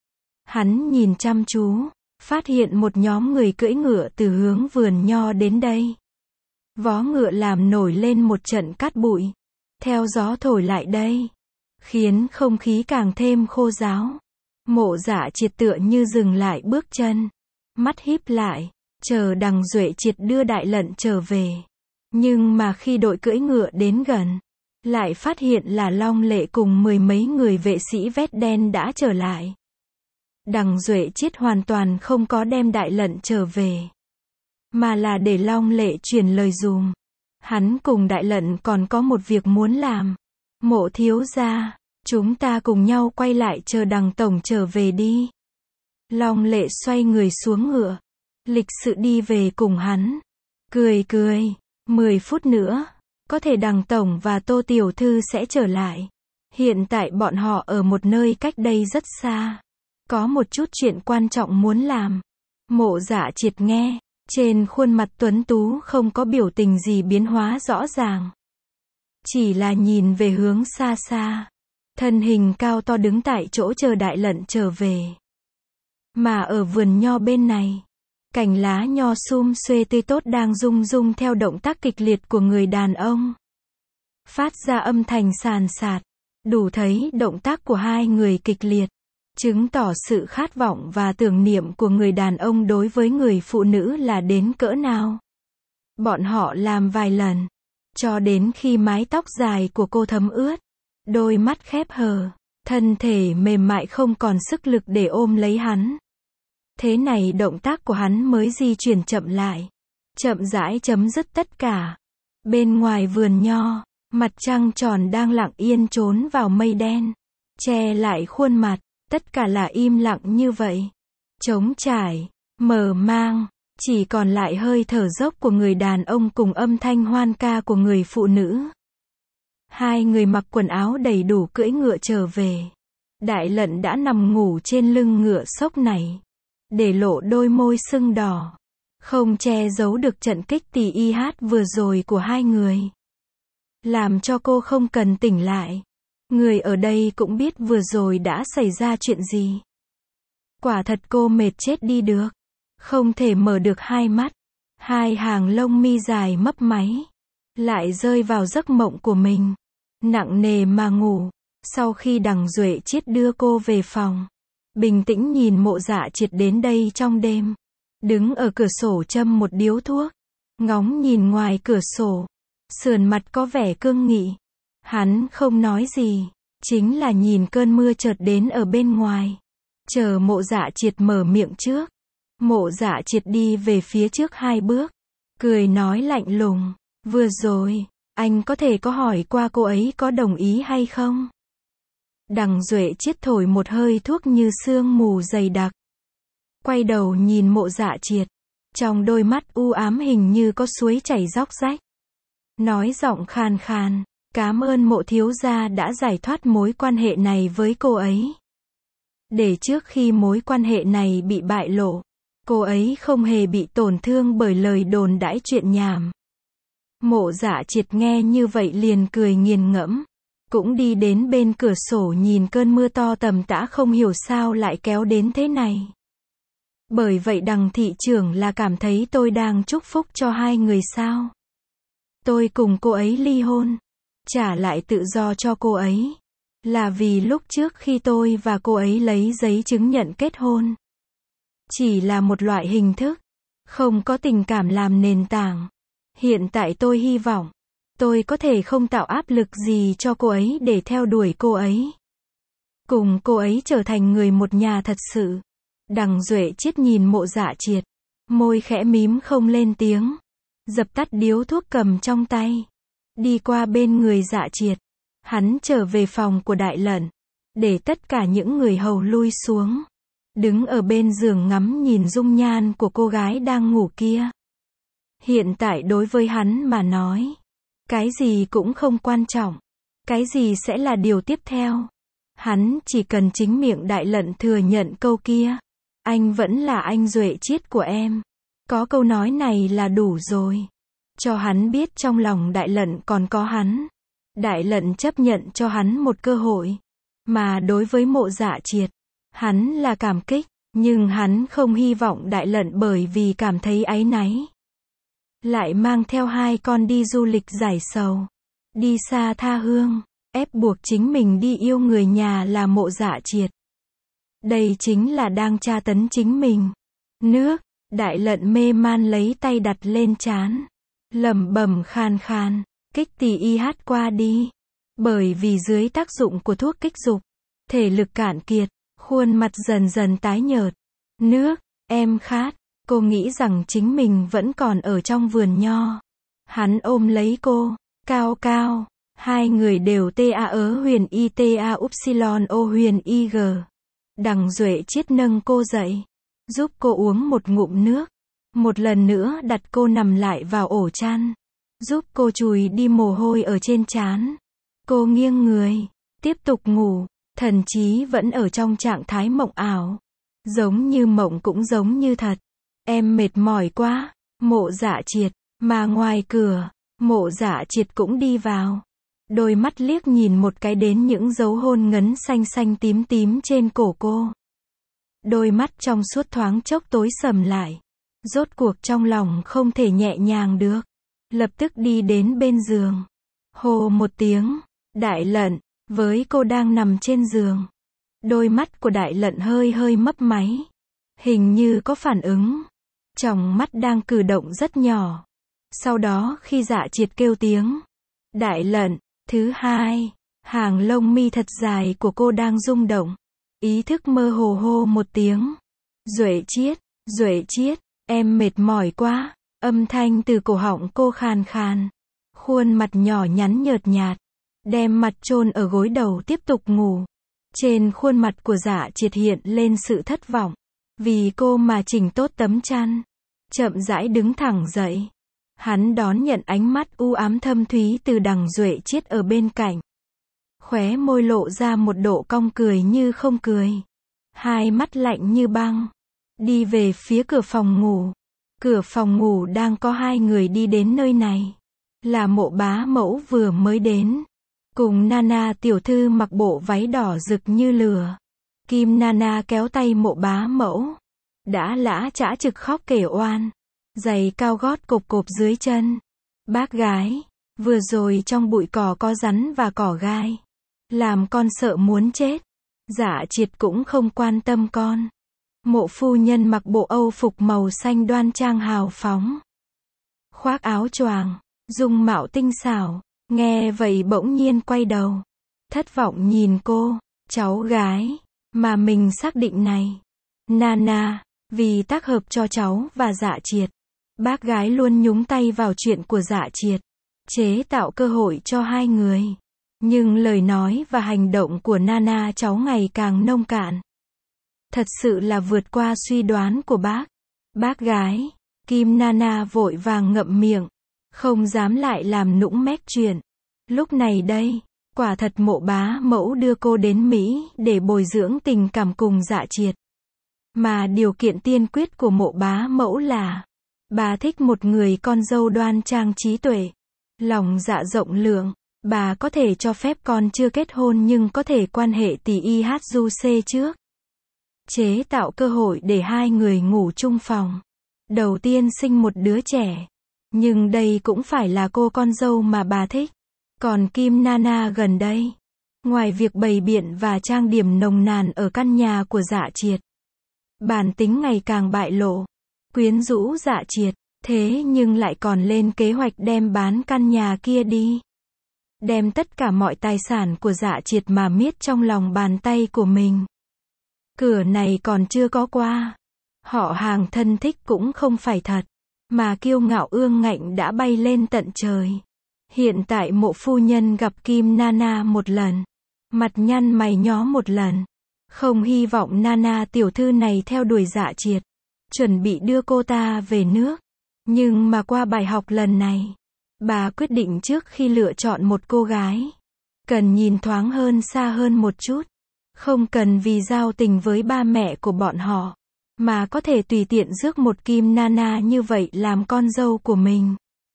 Hắn nhìn chăm chú, phát hiện một nhóm người cưỡi ngựa từ hướng vườn nho đến đây. Vó ngựa làm nổi lên một trận cát bụi. Theo gió thổi lại đây, khiến không khí càng thêm khô ráo. Mộ Dạ Triệt tựa như dừng lại bước chân. Mắt híp lại, chờ Đằng Duệ Triệt đưa Đại Lận trở về. Nhưng mà khi đội cưỡi ngựa đến gần, lại phát hiện là Long Lệ cùng mười mấy người vệ sĩ vét đen đã trở lại. Đằng Duệ Triệt hoàn toàn không có đem Đại Lận trở về, mà là để Long Lệ truyền lời dùm. Hắn cùng Đại Lận còn có một việc muốn làm. Mộ thiếu gia, chúng ta cùng nhau quay lại chờ Đằng tổng trở về đi. Long Lệ xoay người xuống ngựa, lịch sự đi về cùng hắn. Cười cười, mười phút nữa, Có thể Đằng tổng và Tô tiểu thư sẽ trở lại. Hiện tại bọn họ ở một nơi cách đây rất xa. Có một chút chuyện quan trọng muốn làm. Mộ Dạ Triệt nghe, trên khuôn mặt tuấn tú không có biểu tình gì biến hóa rõ ràng. Chỉ là nhìn về hướng xa xa. Thân hình cao to đứng tại chỗ chờ Đại Lận trở về. Mà ở vườn nho bên này, cành lá nho sum xuê tươi tốt đang rung rung theo động tác kịch liệt của người đàn ông. Phát ra âm thanh sàn sạt, đủ thấy động tác của hai người kịch liệt, chứng tỏ sự khát vọng và tưởng niệm của người đàn ông đối với người phụ nữ là đến cỡ nào. Bọn họ làm vài lần, cho đến khi mái tóc dài của cô thấm ướt, đôi mắt khép hờ, thân thể mềm mại không còn sức lực để ôm lấy hắn. Thế này động tác của hắn mới di chuyển chậm lại, chậm rãi chấm dứt tất cả. Bên ngoài vườn nho, mặt trăng tròn đang lặng yên trốn vào mây đen, che lại khuôn mặt, tất cả là im lặng như vậy. Trống trải, mờ mang, chỉ còn lại hơi thở dốc của người đàn ông cùng âm thanh hoan ca của người phụ nữ. Hai người mặc quần áo đầy đủ cưỡi ngựa trở về. Đại Lận đã nằm ngủ trên lưng ngựa xốc này, để lộ đôi môi sưng đỏ, không che giấu được trận kích tì y hát vừa rồi của hai người. Làm cho cô không cần tỉnh lại. Người ở đây cũng biết vừa rồi đã xảy ra chuyện gì. Quả thật cô mệt chết đi được. Không thể mở được hai mắt. Hai hàng lông mi dài mấp máy. Lại rơi vào giấc mộng của mình. Nặng nề mà ngủ. Sau khi Đằng Duệ Chiết đưa cô về phòng, bình tĩnh nhìn Mộ Dạ Triệt đến đây trong đêm. Đứng ở cửa sổ châm một điếu thuốc. Ngóng nhìn ngoài cửa sổ. Sườn mặt có vẻ cương nghị. Hắn không nói gì. Chính là nhìn cơn mưa chợt đến ở bên ngoài. Chờ Mộ Dạ Triệt mở miệng trước. Mộ Dạ Triệt đi về phía trước hai bước. Cười nói lạnh lùng. Vừa rồi, anh có thể có hỏi qua cô ấy có đồng ý hay không? Đằng Duệ Chiết thổi một hơi thuốc như sương mù dày đặc. Quay đầu nhìn Mộ Dạ Triệt. Trong đôi mắt u ám hình như có suối chảy róc rách. Nói giọng khàn khàn. Cảm ơn Mộ thiếu gia đã giải thoát mối quan hệ này với cô ấy. Để trước khi mối quan hệ này bị bại lộ, cô ấy không hề bị tổn thương bởi lời đồn đãi chuyện nhảm. Mộ Dạ Triệt nghe như vậy liền cười nghiền ngẫm. Cũng đi đến bên cửa sổ nhìn cơn mưa to tầm tã không hiểu sao lại kéo đến thế này. Bởi vậy Đằng thị trưởng là cảm thấy tôi đang chúc phúc cho hai người sao? Tôi cùng cô ấy ly hôn, trả lại tự do cho cô ấy, là vì lúc trước khi tôi và cô ấy lấy giấy chứng nhận kết hôn, chỉ là một loại hình thức, không có tình cảm làm nền tảng. Hiện tại tôi hy vọng, tôi có thể không tạo áp lực gì cho cô ấy để theo đuổi cô ấy. Cùng cô ấy trở thành người một nhà thật sự. Đằng Duệ Chiết nhìn Mộ Dạ Triệt, môi khẽ mím không lên tiếng. Dập tắt điếu thuốc cầm trong tay. Đi qua bên người Dạ Triệt. Hắn trở về phòng của Đại Lận. Để tất cả những người hầu lui xuống. Đứng ở bên giường ngắm nhìn dung nhan của cô gái đang ngủ kia. Hiện tại đối với hắn mà nói, cái gì cũng không quan trọng. Cái gì sẽ là điều tiếp theo. Hắn chỉ cần chính miệng Đại Lận thừa nhận câu kia. Anh vẫn là anh Duệ Chiết của em. Có câu nói này là đủ rồi. Cho hắn biết trong lòng Đại Lận còn có hắn. Đại Lận chấp nhận cho hắn một cơ hội. Mà đối với Mộ Dạ Triệt, hắn là cảm kích. Nhưng hắn không hy vọng Đại Lận bởi vì cảm thấy áy náy, lại mang theo hai con đi du lịch giải sầu. Đi xa tha hương. Ép buộc chính mình đi yêu người nhà là Mộ Dạ Triệt. Đây chính là đang tra tấn chính mình. Nước. Đại Lận mê man lấy tay đặt lên trán. Lẩm bẩm khan khan. Kích tì y hát qua đi. Bởi vì dưới tác dụng của thuốc kích dục, thể lực cạn kiệt, khuôn mặt dần dần tái nhợt. Nước. Em khát. Cô nghĩ rằng chính mình vẫn còn ở trong vườn nho. Hắn ôm lấy cô. Cao cao. Hai người đều ta ớ huyền y ta upsilon o huyền y g. Đằng Duệ Chiết nâng cô dậy, giúp cô uống một ngụm nước. Một lần nữa đặt cô nằm lại vào ổ chăn. giúp cô chùi đi mồ hôi ở trên trán. Cô nghiêng người, tiếp tục ngủ, thần trí vẫn ở trong trạng thái mộng ảo. Giống như mộng cũng giống như thật. Em mệt mỏi quá, Mộ Dạ Triệt, mà ngoài cửa, Mộ Dạ Triệt cũng đi vào. Đôi mắt liếc nhìn một cái đến những dấu hôn ngấn xanh xanh tím tím trên cổ cô. Đôi mắt trong suốt thoáng chốc tối sầm lại. Rốt cuộc trong lòng không thể nhẹ nhàng được. Lập tức đi đến bên giường. Hô một tiếng, Đại Lận, với cô đang nằm trên giường. Đôi mắt của Đại Lận hơi hơi mấp máy. Hình như có phản ứng. Tròng mắt đang cử động rất nhỏ. Sau đó khi Dạ Triệt kêu tiếng Đại Lận, thứ hai, hàng lông mi thật dài của cô đang rung động. Ý thức mơ hồ hô một tiếng. Duệ Triết, Duệ Triết, em mệt mỏi quá. Âm thanh từ cổ họng cô khàn khàn. Khuôn mặt nhỏ nhắn nhợt nhạt. Đem mặt chôn ở gối đầu tiếp tục ngủ. Trên khuôn mặt của Dạ Triệt hiện lên sự thất vọng. Vì cô mà chỉnh tốt tấm chăn. Chậm rãi đứng thẳng dậy. Hắn đón nhận ánh mắt u ám thâm thúy từ đằng Duệ Triết ở bên cạnh. Khóe môi lộ ra một độ cong cười như không cười. Hai mắt lạnh như băng. Đi về phía cửa phòng ngủ. Cửa phòng ngủ đang có hai người đi đến nơi này. Là Mộ bá mẫu vừa mới đến. Cùng Nana tiểu thư mặc bộ váy đỏ rực như lửa. Kim Nana kéo tay Mộ bá mẫu. Đã lã chã trực khóc kể oan. Giày cao gót cộp cộp dưới chân. Bác gái, vừa rồi trong bụi cỏ có rắn và cỏ gai. Làm con sợ muốn chết. Dạ Triệt cũng không quan tâm con. Mộ phu nhân mặc bộ Âu phục màu xanh đoan trang hào phóng. Khoác áo choàng, dung mạo tinh xảo. Nghe vậy bỗng nhiên quay đầu. Thất vọng nhìn cô, cháu gái, mà mình xác định này. Nana, vì tác hợp cho cháu và Dạ Triệt. Bác gái luôn nhúng tay vào chuyện của Dạ Triệt. Chế tạo cơ hội cho hai người. Nhưng lời nói và hành động của Nana cháu ngày càng nông cạn. Thật sự là vượt qua suy đoán của bác. Bác gái, Kim Nana vội vàng ngậm miệng. Không dám lại làm nũng mép chuyện. Lúc này đây, quả thật Mộ bá mẫu đưa cô đến Mỹ để bồi dưỡng tình cảm cùng Dạ Triệt. Mà điều kiện tiên quyết của Mộ bá mẫu là bà thích một người con dâu đoan trang trí tuệ, lòng dạ rộng lượng. Bà có thể cho phép con chưa kết hôn nhưng có thể quan hệ tỷ y hát du xê trước. Chế tạo cơ hội để hai người ngủ chung phòng. Đầu tiên sinh một đứa trẻ. Nhưng đây cũng phải là cô con dâu mà bà thích. Còn Kim Nana gần đây, ngoài việc bày biện và trang điểm nồng nàn ở căn nhà của Dạ Triệt, bản tính ngày càng bại lộ, quyến rũ Dạ Triệt, thế nhưng lại còn lên kế hoạch đem bán căn nhà kia đi. Đem tất cả mọi tài sản của Dạ Triệt mà miết trong lòng bàn tay của mình. Cửa này còn chưa có qua. Họ hàng thân thích cũng không phải thật. Mà kiêu ngạo ương ngạnh đã bay lên tận trời. Hiện tại Mộ phu nhân gặp Kim Nana một lần. Mặt nhăn mày nhó một lần. Không hy vọng Nana tiểu thư này theo đuổi Dạ Triệt. Chuẩn bị đưa cô ta về nước. Nhưng mà qua bài học lần này, bà quyết định trước khi lựa chọn một cô gái, cần nhìn thoáng hơn xa hơn một chút. Không cần vì giao tình với ba mẹ của bọn họ, mà có thể tùy tiện rước một Kim Nana như vậy làm con dâu của mình.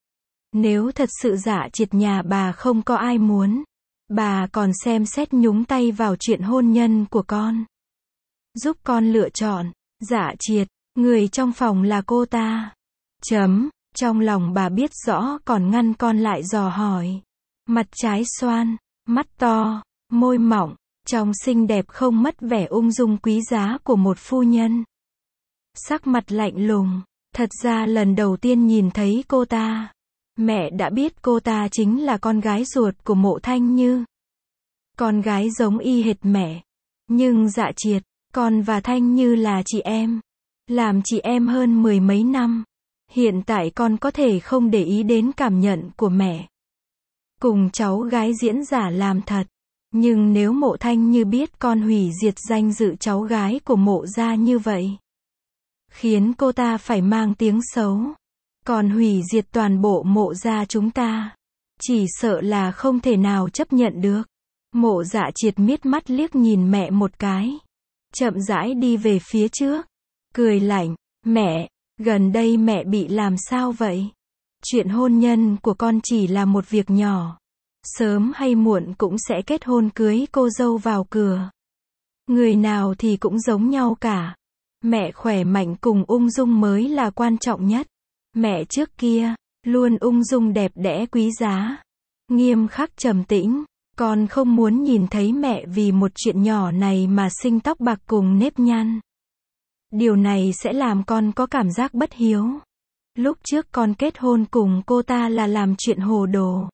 Nếu thật sự Dạ Triệt nhà bà không có ai muốn, bà còn xem xét nhúng tay vào chuyện hôn nhân của con. Giúp con lựa chọn. Dạ Triệt, người trong phòng là cô ta. Chấm, trong lòng bà biết rõ còn ngăn con lại dò hỏi. Mặt trái xoan, mắt to, môi mỏng, trông xinh đẹp không mất vẻ ung dung quý giá của một phu nhân. Sắc mặt lạnh lùng, thật ra lần đầu tiên nhìn thấy cô ta, mẹ đã biết cô ta chính là con gái ruột của Mộ Thanh Như. Con gái giống y hệt mẹ. Nhưng Dạ Triệt, con và Thanh Như là chị em. Làm chị em hơn mười mấy năm. Hiện tại con có thể không để ý đến cảm nhận của mẹ. Cùng cháu gái diễn giả làm thật. Nhưng nếu Mộ Thanh Như biết con hủy diệt danh dự cháu gái của Mộ gia như vậy, khiến cô ta phải mang tiếng xấu, còn hủy diệt toàn bộ Mộ gia chúng ta. Chỉ sợ là không thể nào chấp nhận được. Mộ Dạ Triệt miết mắt liếc nhìn mẹ một cái. Chậm rãi đi về phía trước. Cười lạnh, mẹ, gần đây mẹ bị làm sao vậy? Chuyện hôn nhân của con chỉ là một việc nhỏ. Sớm hay muộn cũng sẽ kết hôn cưới cô dâu vào cửa. Người nào thì cũng giống nhau cả. Mẹ khỏe mạnh cùng ung dung mới là quan trọng nhất. Mẹ trước kia, luôn ung dung đẹp đẽ quý giá. Nghiêm khắc trầm tĩnh. Con không muốn nhìn thấy mẹ vì một chuyện nhỏ này mà sinh tóc bạc cùng nếp nhăn. Điều này sẽ làm con có cảm giác bất hiếu. Lúc trước con kết hôn cùng cô ta là làm chuyện hồ đồ.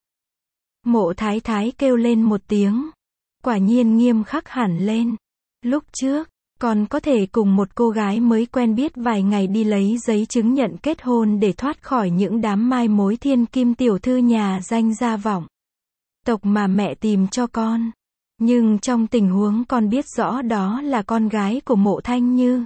Mộ Thái Thái kêu lên một tiếng. Quả nhiên nghiêm khắc hẳn lên. Lúc trước, con có thể cùng một cô gái mới quen biết vài ngày đi lấy giấy chứng nhận kết hôn để thoát khỏi những đám mai mối thiên kim tiểu thư nhà danh gia vọng tộc mà mẹ tìm cho con. Nhưng trong tình huống con biết rõ đó là con gái của Mộ Thanh Như.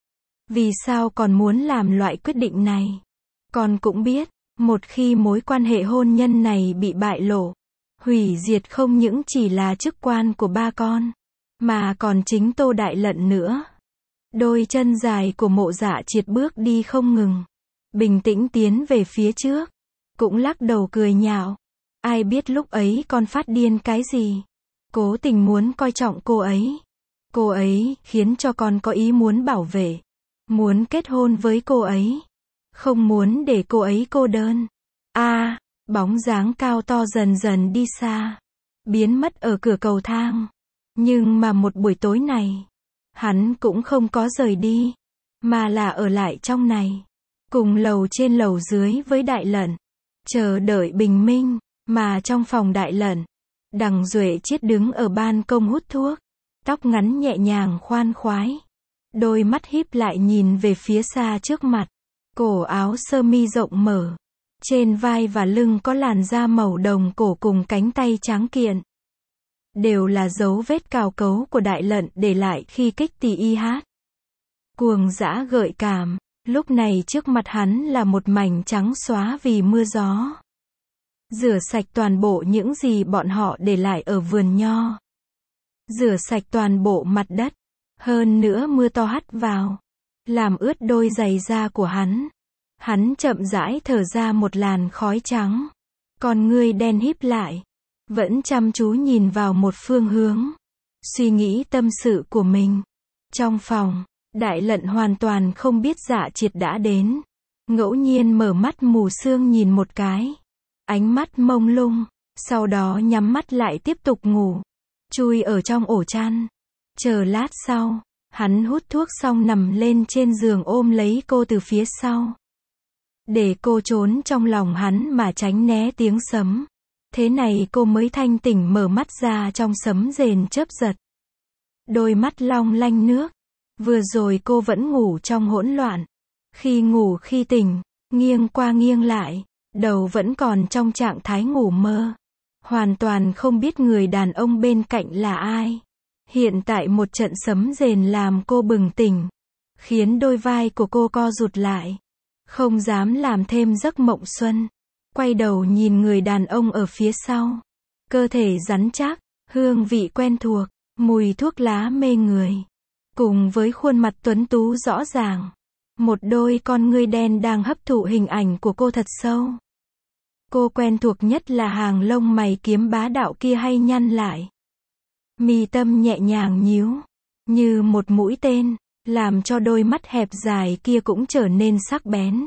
Vì sao còn muốn làm loại quyết định này? Con cũng biết, một khi mối quan hệ hôn nhân này bị bại lộ, hủy diệt không những chỉ là chức quan của ba con, mà còn chính Tô Đại Lận nữa. Đôi chân dài của Mộ Dạ Triệt bước đi không ngừng, bình tĩnh tiến về phía trước, cũng lắc đầu cười nhạo. Ai biết lúc ấy con phát điên cái gì? Cố tình muốn coi trọng cô ấy. Cô ấy khiến cho con có ý muốn bảo vệ, muốn kết hôn với cô ấy, không muốn để cô ấy cô đơn. A, à, bóng dáng cao to dần dần đi xa, biến mất ở cửa cầu thang. Nhưng mà một buổi tối này, hắn cũng không có rời đi, mà là ở lại trong này, cùng lầu trên lầu dưới với Đại Lận, chờ đợi bình minh. Mà trong phòng Đại Lận, Đằng Duệ Chiết đứng ở ban công hút thuốc, tóc ngắn nhẹ nhàng khoan khoái, đôi mắt híp lại nhìn về phía xa trước mặt, cổ áo sơ mi rộng mở, trên vai và lưng có làn da màu đồng cổ cùng cánh tay trắng kiện. Đều là dấu vết cào cấu của Đại Lận để lại khi kích tì y hát. Cuồng dã gợi cảm, lúc này trước mặt hắn là một mảnh trắng xóa vì mưa gió. Rửa sạch toàn bộ những gì bọn họ để lại ở vườn nho. Rửa sạch toàn bộ mặt đất. Hơn nữa mưa to hắt vào, làm ướt đôi giày da của hắn. Hắn chậm rãi thở ra một làn khói trắng. Con ngươi đen híp lại, vẫn chăm chú nhìn vào một phương hướng, suy nghĩ tâm sự của mình. Trong phòng, Đại Lận hoàn toàn không biết Dạ Triệt đã đến. Ngẫu nhiên mở mắt mù sương nhìn một cái. Ánh mắt mông lung, sau đó nhắm mắt lại tiếp tục ngủ, chui ở trong ổ chăn. Chờ lát sau, hắn hút thuốc xong nằm lên trên giường ôm lấy cô từ phía sau. Để cô trốn trong lòng hắn mà tránh né tiếng sấm. Thế này cô mới thanh tỉnh mở mắt ra trong sấm rền chớp giật. Đôi mắt long lanh nước. Vừa rồi cô vẫn ngủ trong hỗn loạn. Khi ngủ khi tỉnh, nghiêng qua nghiêng lại. Đầu vẫn còn trong trạng thái ngủ mơ. Hoàn toàn không biết người đàn ông bên cạnh là ai. Hiện tại một trận sấm rền làm cô bừng tỉnh. Khiến đôi vai của cô co rụt lại. Không dám làm thêm giấc mộng xuân. Quay đầu nhìn người đàn ông ở phía sau. Cơ thể rắn chắc, hương vị quen thuộc, mùi thuốc lá mê người. Cùng với khuôn mặt tuấn tú rõ ràng. Một đôi con ngươi đen đang hấp thụ hình ảnh của cô thật sâu. Cô quen thuộc nhất là hàng lông mày kiếm bá đạo kia hay nhăn lại. Mi tâm nhẹ nhàng nhíu, như một mũi tên, làm cho đôi mắt hẹp dài kia cũng trở nên sắc bén.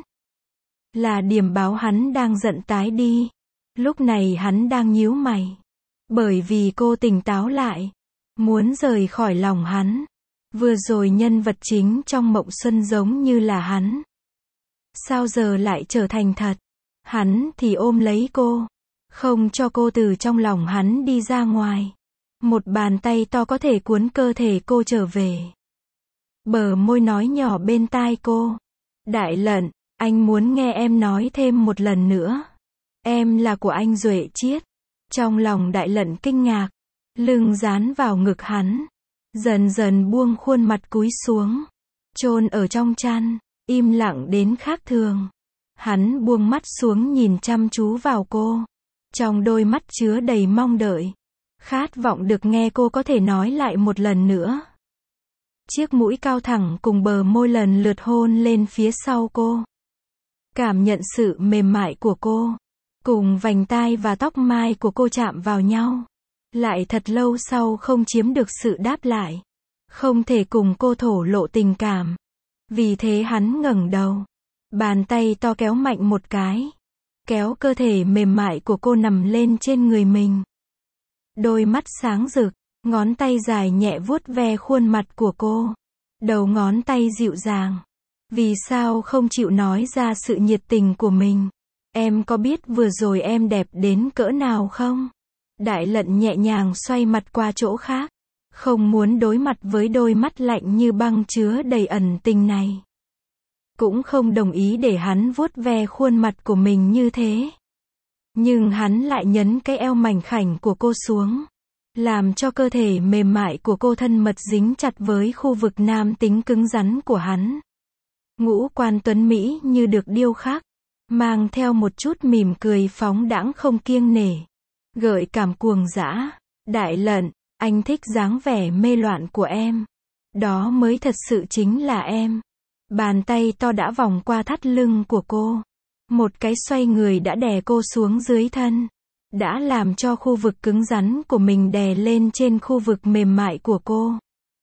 Là điểm báo hắn đang giận tái đi. Lúc này hắn đang nhíu mày. Bởi vì cô tỉnh táo lại, muốn rời khỏi lòng hắn. Vừa rồi nhân vật chính trong mộng xuân giống như là hắn. Sao giờ lại trở thành thật? Hắn thì ôm lấy cô, không cho cô từ trong lòng hắn đi ra ngoài. Một bàn tay to có thể cuốn cơ thể cô trở về. Bờ môi nói nhỏ bên tai cô. Đại Lận, anh muốn nghe em nói thêm một lần nữa. Em là của anh Duệ Chiết. Trong lòng Đại Lận kinh ngạc, lưng dán vào ngực hắn. Dần dần buông khuôn mặt cúi xuống, chôn ở trong chăn, im lặng đến khác thường. Hắn buông mắt xuống nhìn chăm chú vào cô. Trong đôi mắt chứa đầy mong đợi. Khát vọng được nghe cô có thể nói lại một lần nữa. Chiếc mũi cao thẳng cùng bờ môi lần lượt hôn lên phía sau cô. Cảm nhận sự mềm mại của cô. Cùng vành tai và tóc mai của cô chạm vào nhau. Lại thật lâu sau không chiếm được sự đáp lại. Không thể cùng cô thổ lộ tình cảm. Vì thế hắn ngẩng đầu. Bàn tay to kéo mạnh một cái. Kéo cơ thể mềm mại của cô nằm lên trên người mình. Đôi mắt sáng rực. Ngón tay dài nhẹ vuốt ve khuôn mặt của cô. Đầu ngón tay dịu dàng. Vì sao không chịu nói ra sự nhiệt tình của mình? Em có biết vừa rồi em đẹp đến cỡ nào không? Đại Lận nhẹ nhàng xoay mặt qua chỗ khác. Không muốn đối mặt với đôi mắt lạnh như băng chứa đầy ẩn tình này. Cũng không đồng ý để hắn vuốt ve khuôn mặt của mình như thế. Nhưng hắn lại nhấn cái eo mảnh khảnh của cô xuống. Làm cho cơ thể mềm mại của cô thân mật dính chặt với khu vực nam tính cứng rắn của hắn. Ngũ quan tuấn Mỹ như được điêu khắc. Mang theo một chút mỉm cười phóng đãng không kiêng nể. Gợi cảm cuồng dã. Đại Lận, anh thích dáng vẻ mê loạn của em. Đó mới thật sự chính là em. Bàn tay to đã vòng qua thắt lưng của cô. Một cái xoay người đã đè cô xuống dưới thân. Đã làm cho khu vực cứng rắn của mình đè lên trên khu vực mềm mại của cô.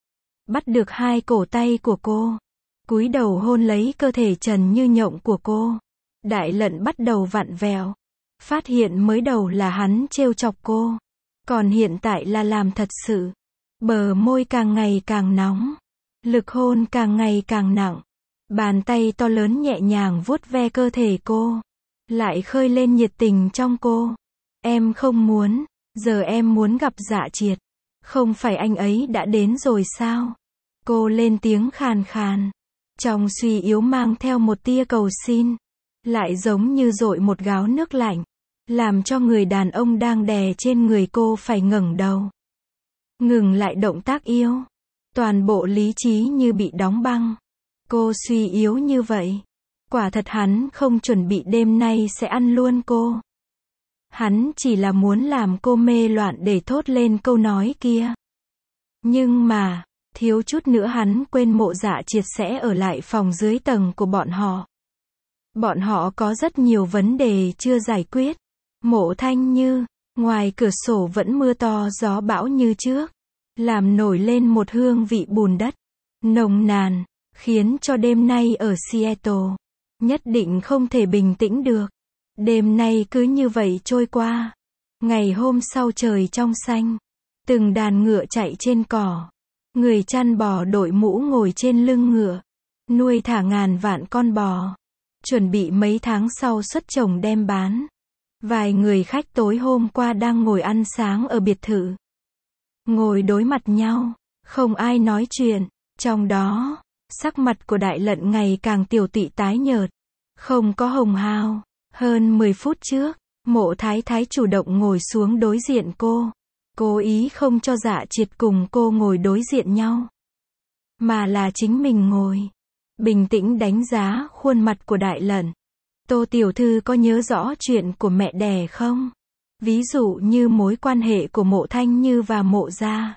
Bắt được hai cổ tay của cô. Cúi đầu hôn lấy cơ thể trần như nhộng của cô. Đại Lận bắt đầu vặn vẹo. Phát hiện mới đầu là hắn trêu chọc cô. Còn hiện tại là làm thật sự. Bờ môi càng ngày càng nóng. Lực hôn càng ngày càng nặng. Bàn tay to lớn nhẹ nhàng vuốt ve cơ thể cô. Lại khơi lên nhiệt tình trong cô. Em không muốn. Giờ em muốn gặp Dạ Triệt. Không phải anh ấy đã đến rồi sao? Cô lên tiếng khàn khàn. Trong suy yếu mang theo một tia cầu xin. Lại giống như dội một gáo nước lạnh. Làm cho người đàn ông đang đè trên người cô phải ngẩng đầu. Ngừng lại động tác yêu. Toàn bộ lý trí như bị đóng băng. Cô suy yếu như vậy. Quả thật hắn không chuẩn bị đêm nay sẽ ăn luôn cô. Hắn chỉ là muốn làm cô mê loạn để thốt lên câu nói kia. Nhưng mà, thiếu chút nữa hắn quên Mộ Dạ Triệt sẽ ở lại phòng dưới tầng của bọn họ. Bọn họ có rất nhiều vấn đề chưa giải quyết. Mộ Thanh Như, ngoài cửa sổ vẫn mưa to gió bão như trước. Làm nổi lên một hương vị bùn đất. Nồng nàn, khiến cho đêm nay ở Seattle, nhất định không thể bình tĩnh được. Đêm nay cứ như vậy trôi qua. Ngày hôm sau trời trong xanh. Từng đàn ngựa chạy trên cỏ. Người chăn bò đội mũ ngồi trên lưng ngựa. Nuôi thả ngàn vạn con bò. Chuẩn bị mấy tháng sau xuất chồng đem bán. Vài người khách tối hôm qua đang ngồi ăn sáng ở biệt thự. Ngồi đối mặt nhau. Không ai nói chuyện. Trong đó, sắc mặt của Đại Lận ngày càng tiểu tụy tái nhợt. Không có hồng hào. Hơn mười phút trước, Mộ Thái Thái chủ động ngồi xuống đối diện cô. Cố ý không cho Dạ Triệt cùng cô ngồi đối diện nhau. Mà là chính mình ngồi. Bình tĩnh đánh giá khuôn mặt của Đại Lận. Tô tiểu thư có nhớ rõ chuyện của mẹ đẻ không? Ví dụ như mối quan hệ của Mộ Thanh Như và Mộ gia.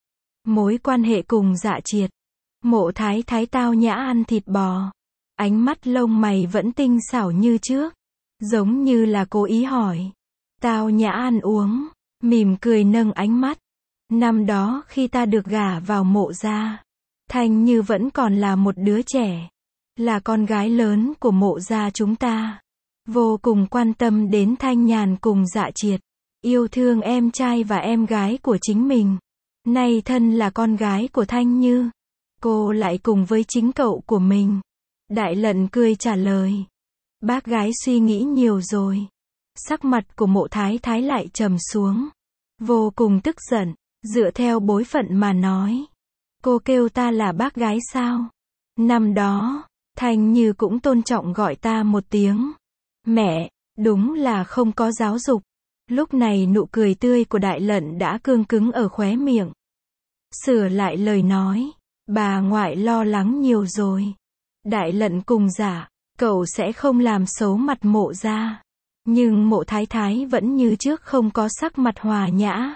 Mối quan hệ cùng Dạ Triệt. Mộ Thái Thái tao nhã ăn thịt bò. Ánh mắt lông mày vẫn tinh xảo như trước. Giống như là cố ý hỏi. Tao nhã ăn uống. Mỉm cười nâng ánh mắt. Năm đó khi ta được gả vào Mộ gia, Thanh Như vẫn còn là một đứa trẻ. Là con gái lớn của Mộ gia chúng ta. Vô cùng quan tâm đến Thanh Nhàn cùng Dạ Triệt. Yêu thương em trai và em gái của chính mình. Nay thân là con gái của Thanh Như. Cô lại cùng với chính cậu của mình. Đại Lận cười trả lời. Bác gái suy nghĩ nhiều rồi. Sắc mặt của Mộ Thái Thái lại trầm xuống. Vô cùng tức giận. Dựa theo bối phận mà nói. Cô kêu ta là bác gái sao? Năm đó, Thanh Như cũng tôn trọng gọi ta một tiếng. Mẹ, đúng là không có giáo dục. Lúc này nụ cười tươi của Đại Lận đã cương cứng ở khóe miệng. Sửa lại lời nói. Bà ngoại lo lắng nhiều rồi. Đại Lận cùng Dạ cậu sẽ không làm xấu mặt Mộ gia. Nhưng Mộ Thái Thái vẫn như trước không có sắc mặt hòa nhã.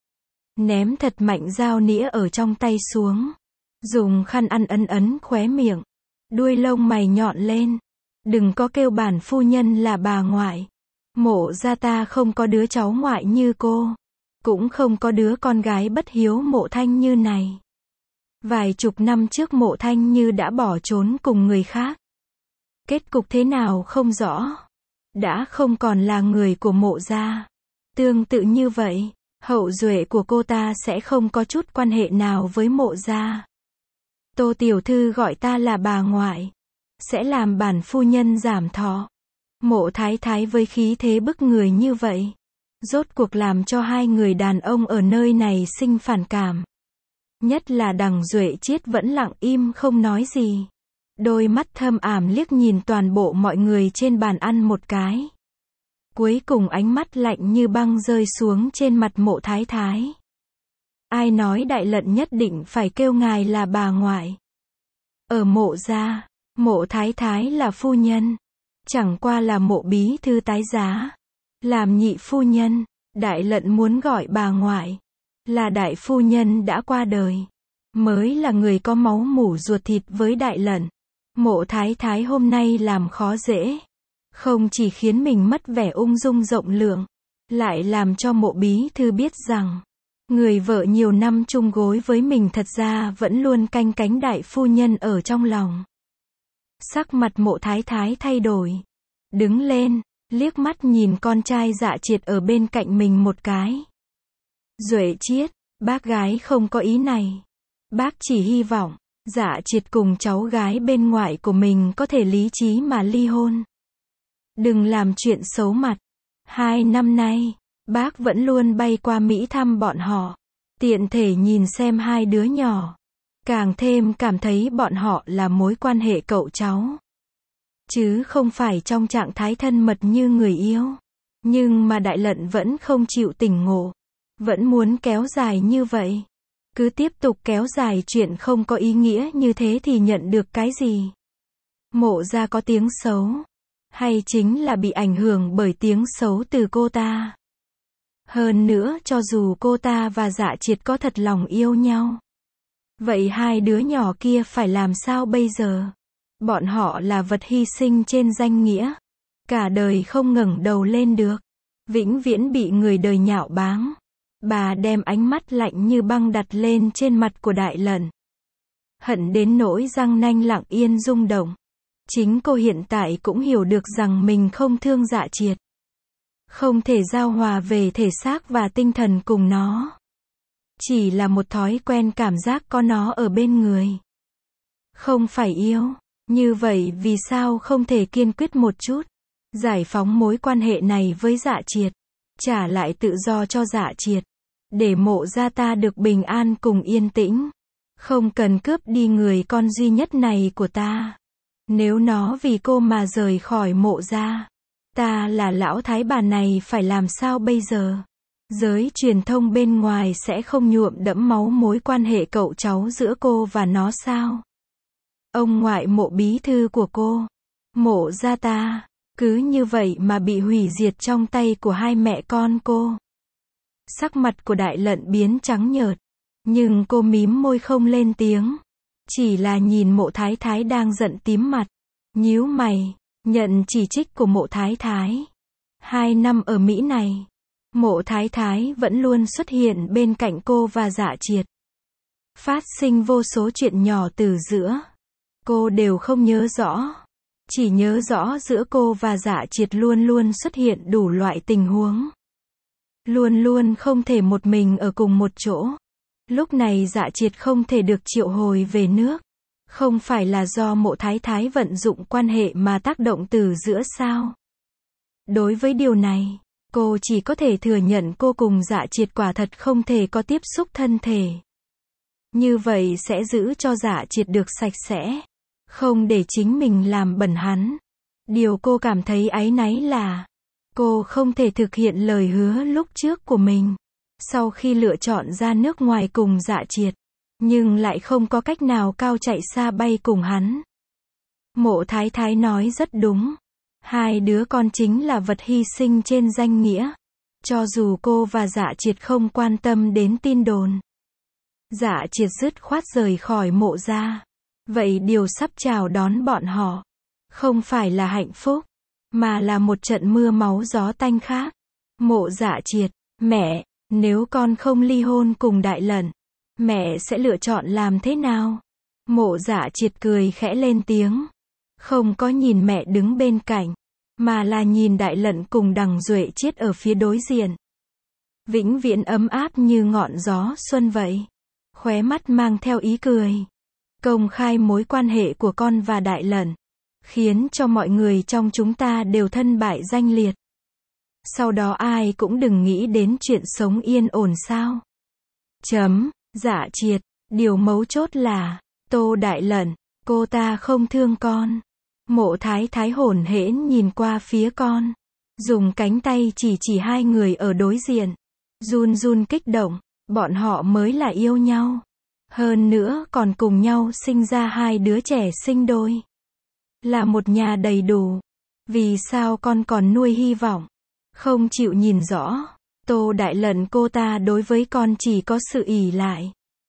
Ném thật mạnh dao nĩa ở trong tay xuống. Dùng khăn ăn ấn ấn khóe miệng. Đuôi lông mày nhọn lên. Đừng có kêu bản phu nhân là bà ngoại. Mộ gia ta không có đứa cháu ngoại như cô. Cũng không có đứa con gái bất hiếu Mộ Thanh Như này. Vài chục năm trước Mộ Thanh Như đã bỏ trốn cùng người khác. Kết cục thế nào không rõ. Đã không còn là người của Mộ gia. Tương tự như vậy, hậu duệ của cô ta sẽ không có chút quan hệ nào với Mộ gia. Tô tiểu thư gọi ta là bà ngoại. Sẽ làm bản phu nhân giảm thọ. Mộ Thái Thái với khí thế bức người như vậy. Rốt cuộc làm cho hai người đàn ông ở nơi này sinh phản cảm. Nhất là Đằng Duệ Chiết vẫn lặng im không nói gì. Đôi mắt thâm ảm liếc nhìn toàn bộ mọi người trên bàn ăn một cái. Cuối cùng ánh mắt lạnh như băng rơi xuống trên mặt Mộ Thái Thái. Ai nói Đại Lận nhất định phải kêu ngài là bà ngoại. Ở Mộ gia, Mộ Thái Thái là phu nhân. Chẳng qua là Mộ bí thư tái giá. Làm nhị phu nhân, Đại Lận muốn gọi bà ngoại. Là đại phu nhân đã qua đời. Mới là người có máu mủ ruột thịt với Đại Lận. Mộ Thái Thái hôm nay làm khó dễ. Không chỉ khiến mình mất vẻ ung dung rộng lượng. Lại làm cho Mộ bí thư biết rằng. Người vợ nhiều năm chung gối với mình thật ra vẫn luôn canh cánh đại phu nhân ở trong lòng. Sắc mặt Mộ Thái Thái thay đổi. Đứng lên, liếc mắt nhìn con trai Dạ Triệt ở bên cạnh mình một cái. Duệ Chiết, bác gái không có ý này. Bác chỉ hy vọng, Dạ Triệt cùng cháu gái bên ngoại của mình có thể lý trí mà ly hôn. Đừng làm chuyện xấu mặt. Hai năm nay, bác vẫn luôn bay qua Mỹ thăm bọn họ. Tiện thể nhìn xem hai đứa nhỏ. Càng thêm cảm thấy bọn họ là mối quan hệ cậu cháu. Chứ không phải trong trạng thái thân mật như người yêu. Nhưng mà Đại Lận vẫn không chịu tỉnh ngộ. Vẫn muốn kéo dài như vậy. Cứ tiếp tục kéo dài chuyện không có ý nghĩa như thế thì nhận được cái gì? Mộ gia có tiếng xấu. Hay chính là bị ảnh hưởng bởi tiếng xấu từ cô ta? Hơn nữa cho dù cô ta và Dạ Triệt có thật lòng yêu nhau. Vậy hai đứa nhỏ kia phải làm sao bây giờ? Bọn họ là vật hy sinh trên danh nghĩa. Cả đời không ngẩng đầu lên được. Vĩnh viễn bị người đời nhạo báng. Bà đem ánh mắt lạnh như băng đặt lên trên mặt của Đại Lận. Hận đến nỗi răng nanh lặng yên rung động. Chính cô hiện tại cũng hiểu được rằng mình không thương Dạ Triệt. Không thể giao hòa về thể xác và tinh thần cùng nó. Chỉ là một thói quen cảm giác có nó ở bên người. Không phải yêu. Như vậy vì sao không thể kiên quyết một chút? Giải phóng mối quan hệ này với Dạ Triệt. Trả lại tự do cho Dạ Triệt. Để Mộ gia ta được bình an cùng yên tĩnh. Không cần cướp đi người con duy nhất này của ta. Nếu nó vì cô mà rời khỏi Mộ gia. Ta là lão thái bà này phải làm sao bây giờ? Giới truyền thông bên ngoài sẽ không nhuộm đẫm máu mối quan hệ cậu cháu giữa cô và nó sao? Ông ngoại Mộ bí thư của cô. Mộ gia ta. Cứ như vậy mà bị hủy diệt trong tay của hai mẹ con cô. Sắc mặt của Đại Lận biến trắng nhợt. Nhưng cô mím môi không lên tiếng. Chỉ là nhìn Mộ Thái Thái đang giận tím mặt. Nhíu mày. Nhận chỉ trích của Mộ Thái Thái. Hai năm ở Mỹ này. Mộ Thái Thái vẫn luôn xuất hiện bên cạnh cô và Dạ Triệt. Phát sinh vô số chuyện nhỏ từ giữa. Cô đều không nhớ rõ. Chỉ nhớ rõ giữa cô và Dạ Triệt luôn luôn xuất hiện đủ loại tình huống. Luôn luôn không thể một mình ở cùng một chỗ. Lúc này Dạ Triệt không thể được triệu hồi về nước. Không phải là do Mộ Thái Thái vận dụng quan hệ mà tác động từ giữa sao? Đối với điều này, cô chỉ có thể thừa nhận cô cùng Dạ Triệt quả thật không thể có tiếp xúc thân thể. Như vậy sẽ giữ cho Dạ Triệt được sạch sẽ. Không để chính mình làm bẩn hắn. Điều cô cảm thấy áy náy là cô không thể thực hiện lời hứa lúc trước của mình. Sau khi lựa chọn ra nước ngoài cùng Dạ Triệt. Nhưng lại không có cách nào cao chạy xa bay cùng hắn. Mộ Thái Thái nói rất đúng. Hai đứa con chính là vật hy sinh trên danh nghĩa. Cho dù cô và Dạ Triệt không quan tâm đến tin đồn. Dạ Triệt dứt khoát rời khỏi Mộ gia. Vậy điều sắp chào đón bọn họ không phải là hạnh phúc, mà là một trận mưa máu gió tanh khác. Mộ Dạ Triệt, mẹ, nếu con không ly hôn cùng Đại Lẩn, mẹ sẽ lựa chọn làm thế nào? Mộ Dạ Triệt cười khẽ lên tiếng. Không có nhìn mẹ đứng bên cạnh, mà là nhìn Đại Lẩn cùng Đằng Duệ Chiết ở phía đối diện. Vĩnh viễn ấm áp như ngọn gió xuân vậy. Khóe mắt mang theo ý cười. Công khai mối quan hệ của con và Đại Lẩn, khiến cho mọi người trong chúng ta đều thân bại danh liệt. Sau đó ai cũng đừng nghĩ đến chuyện sống yên ổn sao. Chấm, Dạ Triệt, điều mấu chốt là, Tô Đại Lẩn, cô ta không thương con. Mộ Thái Thái hổn hển nhìn qua phía con. Dùng cánh tay chỉ chỉ hai người ở đối diện. Run run kích động, bọn họ mới là yêu nhau. Hơn nữa còn cùng nhau sinh ra hai đứa trẻ sinh đôi. Là một nhà đầy đủ. Vì sao con còn nuôi hy vọng? Không chịu nhìn rõ. Tô Đại Lẩn cô ta đối với con chỉ có sự ỷ lại.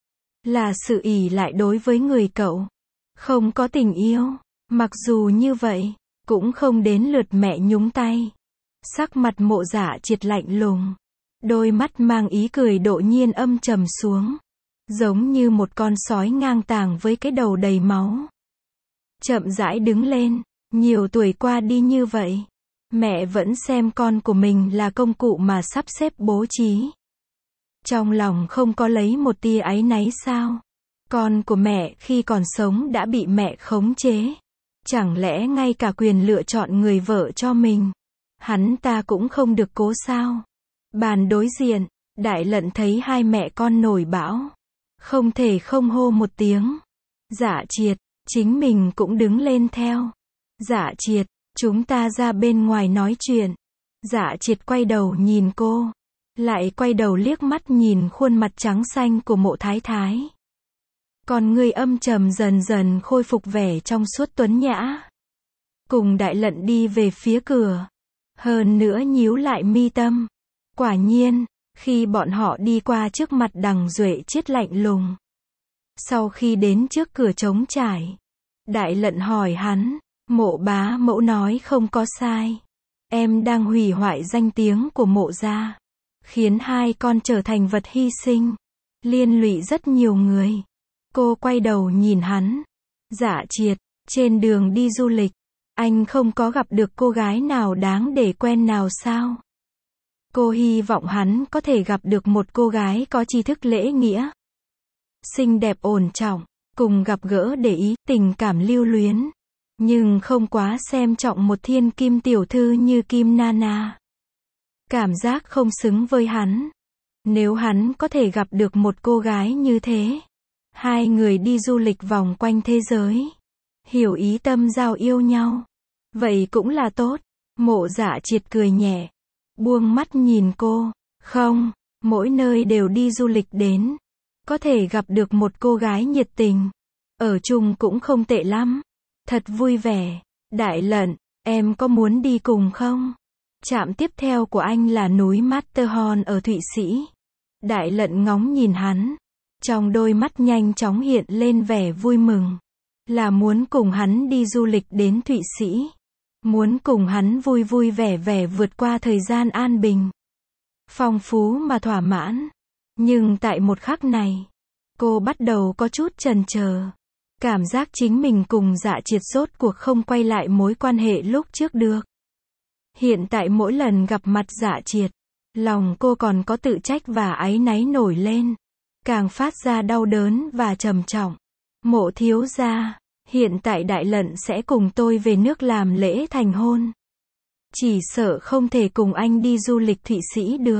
Là sự ỷ lại đối với người cậu. Không có tình yêu. Mặc dù như vậy, cũng không đến lượt mẹ nhúng tay. Sắc mặt Mộ Dạ Triệt lạnh lùng. Đôi mắt mang ý cười độ nhiên âm trầm xuống. Giống như một con sói ngang tàng với cái đầu đầy máu. Chậm rãi đứng lên. Nhiều tuổi qua đi như vậy, mẹ vẫn xem con của mình là công cụ mà sắp xếp bố trí. Trong lòng không có lấy một tia áy náy sao? Con của mẹ khi còn sống đã bị mẹ khống chế. Chẳng lẽ ngay cả quyền lựa chọn người vợ cho mình, hắn ta cũng không được cố sao? Bàn đối diện, Đại Lẩn thấy hai mẹ con nổi bão. Không thể không hô một tiếng. Dạ Triệt, chính mình cũng đứng lên theo. Dạ Triệt, chúng ta ra bên ngoài nói chuyện. Dạ Triệt quay đầu nhìn cô. Lại quay đầu liếc mắt nhìn khuôn mặt trắng xanh của Mộ Thái Thái. Còn người âm trầm dần dần khôi phục vẻ trong suốt tuấn nhã. Cùng Đại Lẩn đi về phía cửa. Hơn nữa nhíu lại mi tâm. Quả nhiên, khi bọn họ đi qua trước mặt Đằng Duệ Chiết lạnh lùng. Sau khi đến trước cửa trống trải, Đại Lẩn hỏi hắn, Mộ bá mẫu nói không có sai. Em đang hủy hoại danh tiếng của Mộ gia, khiến hai con trở thành vật hy sinh, liên lụy rất nhiều người. Cô quay đầu nhìn hắn. Dạ Triệt, trên đường đi du lịch, anh không có gặp được cô gái nào đáng để quen nào sao? Cô hy vọng hắn có thể gặp được một cô gái có tri thức lễ nghĩa, xinh đẹp ổn trọng, cùng gặp gỡ để ý, tình cảm lưu luyến. Nhưng không quá xem trọng một thiên kim tiểu thư như Kim Nana. Cảm giác không xứng với hắn. Nếu hắn có thể gặp được một cô gái như thế, hai người đi du lịch vòng quanh thế giới, hiểu ý tâm giao yêu nhau, vậy cũng là tốt. Mộ Dạ Triệt cười nhẹ, buông mắt nhìn cô. Không, mỗi nơi đều đi du lịch đến, có thể gặp được một cô gái nhiệt tình, ở chung cũng không tệ lắm. Thật vui vẻ. Đại Lẩn, em có muốn đi cùng không? Trạm tiếp theo của anh là núi Matterhorn ở Thụy Sĩ. Đại Lẩn ngóng nhìn hắn. Trong đôi mắt nhanh chóng hiện lên vẻ vui mừng. Là muốn cùng hắn đi du lịch đến Thụy Sĩ. Muốn cùng hắn vui vui vẻ vẻ vượt qua thời gian an bình. Phong phú mà thỏa mãn. Nhưng tại một khắc này, cô bắt đầu có chút chần chờ. Cảm giác chính mình cùng Dạ Triệt rốt cuộc không quay lại mối quan hệ lúc trước được. Hiện tại mỗi lần gặp mặt Dạ Triệt, lòng cô còn có tự trách và áy náy nổi lên. Càng phát ra đau đớn và trầm trọng. Mộ thiếu gia, hiện tại Đại Lẩn sẽ cùng tôi về nước làm lễ thành hôn. Chỉ sợ không thể cùng anh đi du lịch Thụy Sĩ được.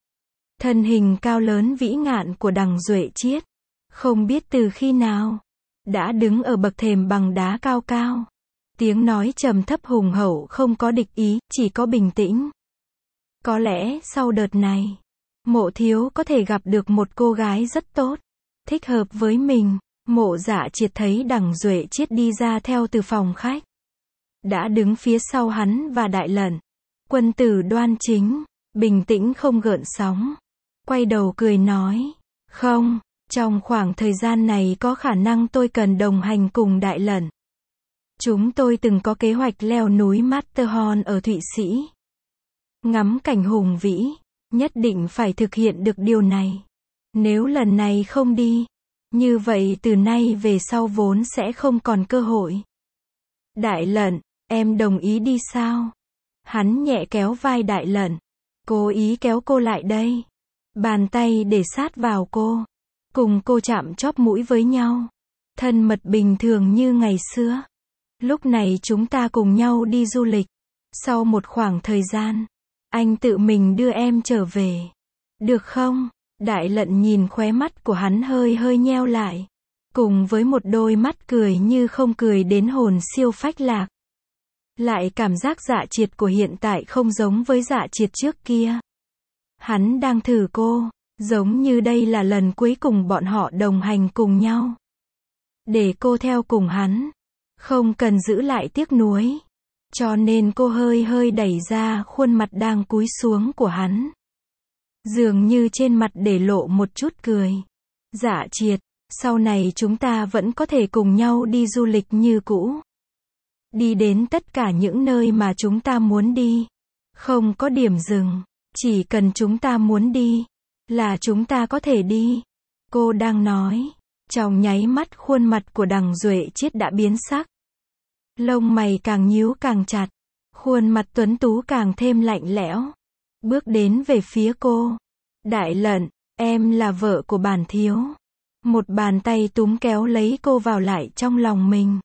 Thân hình cao lớn vĩ ngạn của Đằng Duệ Chiết, không biết từ khi nào, đã đứng ở bậc thềm bằng đá cao cao. Tiếng nói trầm thấp hùng hậu không có địch ý, chỉ có bình tĩnh. Có lẽ sau đợt này, Mộ thiếu có thể gặp được một cô gái rất tốt, thích hợp với mình. Mộ Dạ Triệt thấy Đằng Duệ Chiết đi ra theo từ phòng khách. Đã đứng phía sau hắn và Đại Lận. Quân tử đoan chính, bình tĩnh không gợn sóng. Quay đầu cười nói, không, trong khoảng thời gian này có khả năng tôi cần đồng hành cùng Đại Lận. Chúng tôi từng có kế hoạch leo núi Matterhorn ở Thụy Sĩ. Ngắm cảnh hùng vĩ, nhất định phải thực hiện được điều này. Nếu lần này không đi, như vậy từ nay về sau vốn sẽ không còn cơ hội. Đại Lận, em đồng ý đi sao? Hắn nhẹ kéo vai Đại Lận, cố ý kéo cô lại đây. Bàn tay để sát vào cô, cùng cô chạm chóp mũi với nhau. Thân mật bình thường như ngày xưa. Lúc này chúng ta cùng nhau đi du lịch. Sau một khoảng thời gian, anh tự mình đưa em trở về. Được không? Đại Lận nhìn khóe mắt của hắn hơi hơi nheo lại. Cùng với một đôi mắt cười như không cười đến hồn siêu phách lạc. Lại cảm giác Dạ Triệt của hiện tại không giống với Dạ Triệt trước kia. Hắn đang thử cô, giống như đây là lần cuối cùng bọn họ đồng hành cùng nhau. Để cô theo cùng hắn, không cần giữ lại tiếc nuối. Cho nên cô hơi hơi đẩy ra khuôn mặt đang cúi xuống của hắn. Dường như trên mặt để lộ một chút cười. Dạ Triệt, sau này chúng ta vẫn có thể cùng nhau đi du lịch như cũ. Đi đến tất cả những nơi mà chúng ta muốn đi. Không có điểm dừng. Chỉ cần chúng ta muốn đi, là chúng ta có thể đi. Cô đang nói. Trong nháy mắt khuôn mặt của Đằng Duệ Chiết đã biến sắc. Lông mày càng nhíu càng chặt. Khuôn mặt tuấn tú càng thêm lạnh lẽo. Bước đến về phía cô. Đại Lận, em là vợ của bản thiếu. Một bàn tay túm kéo lấy cô vào lại trong lòng mình.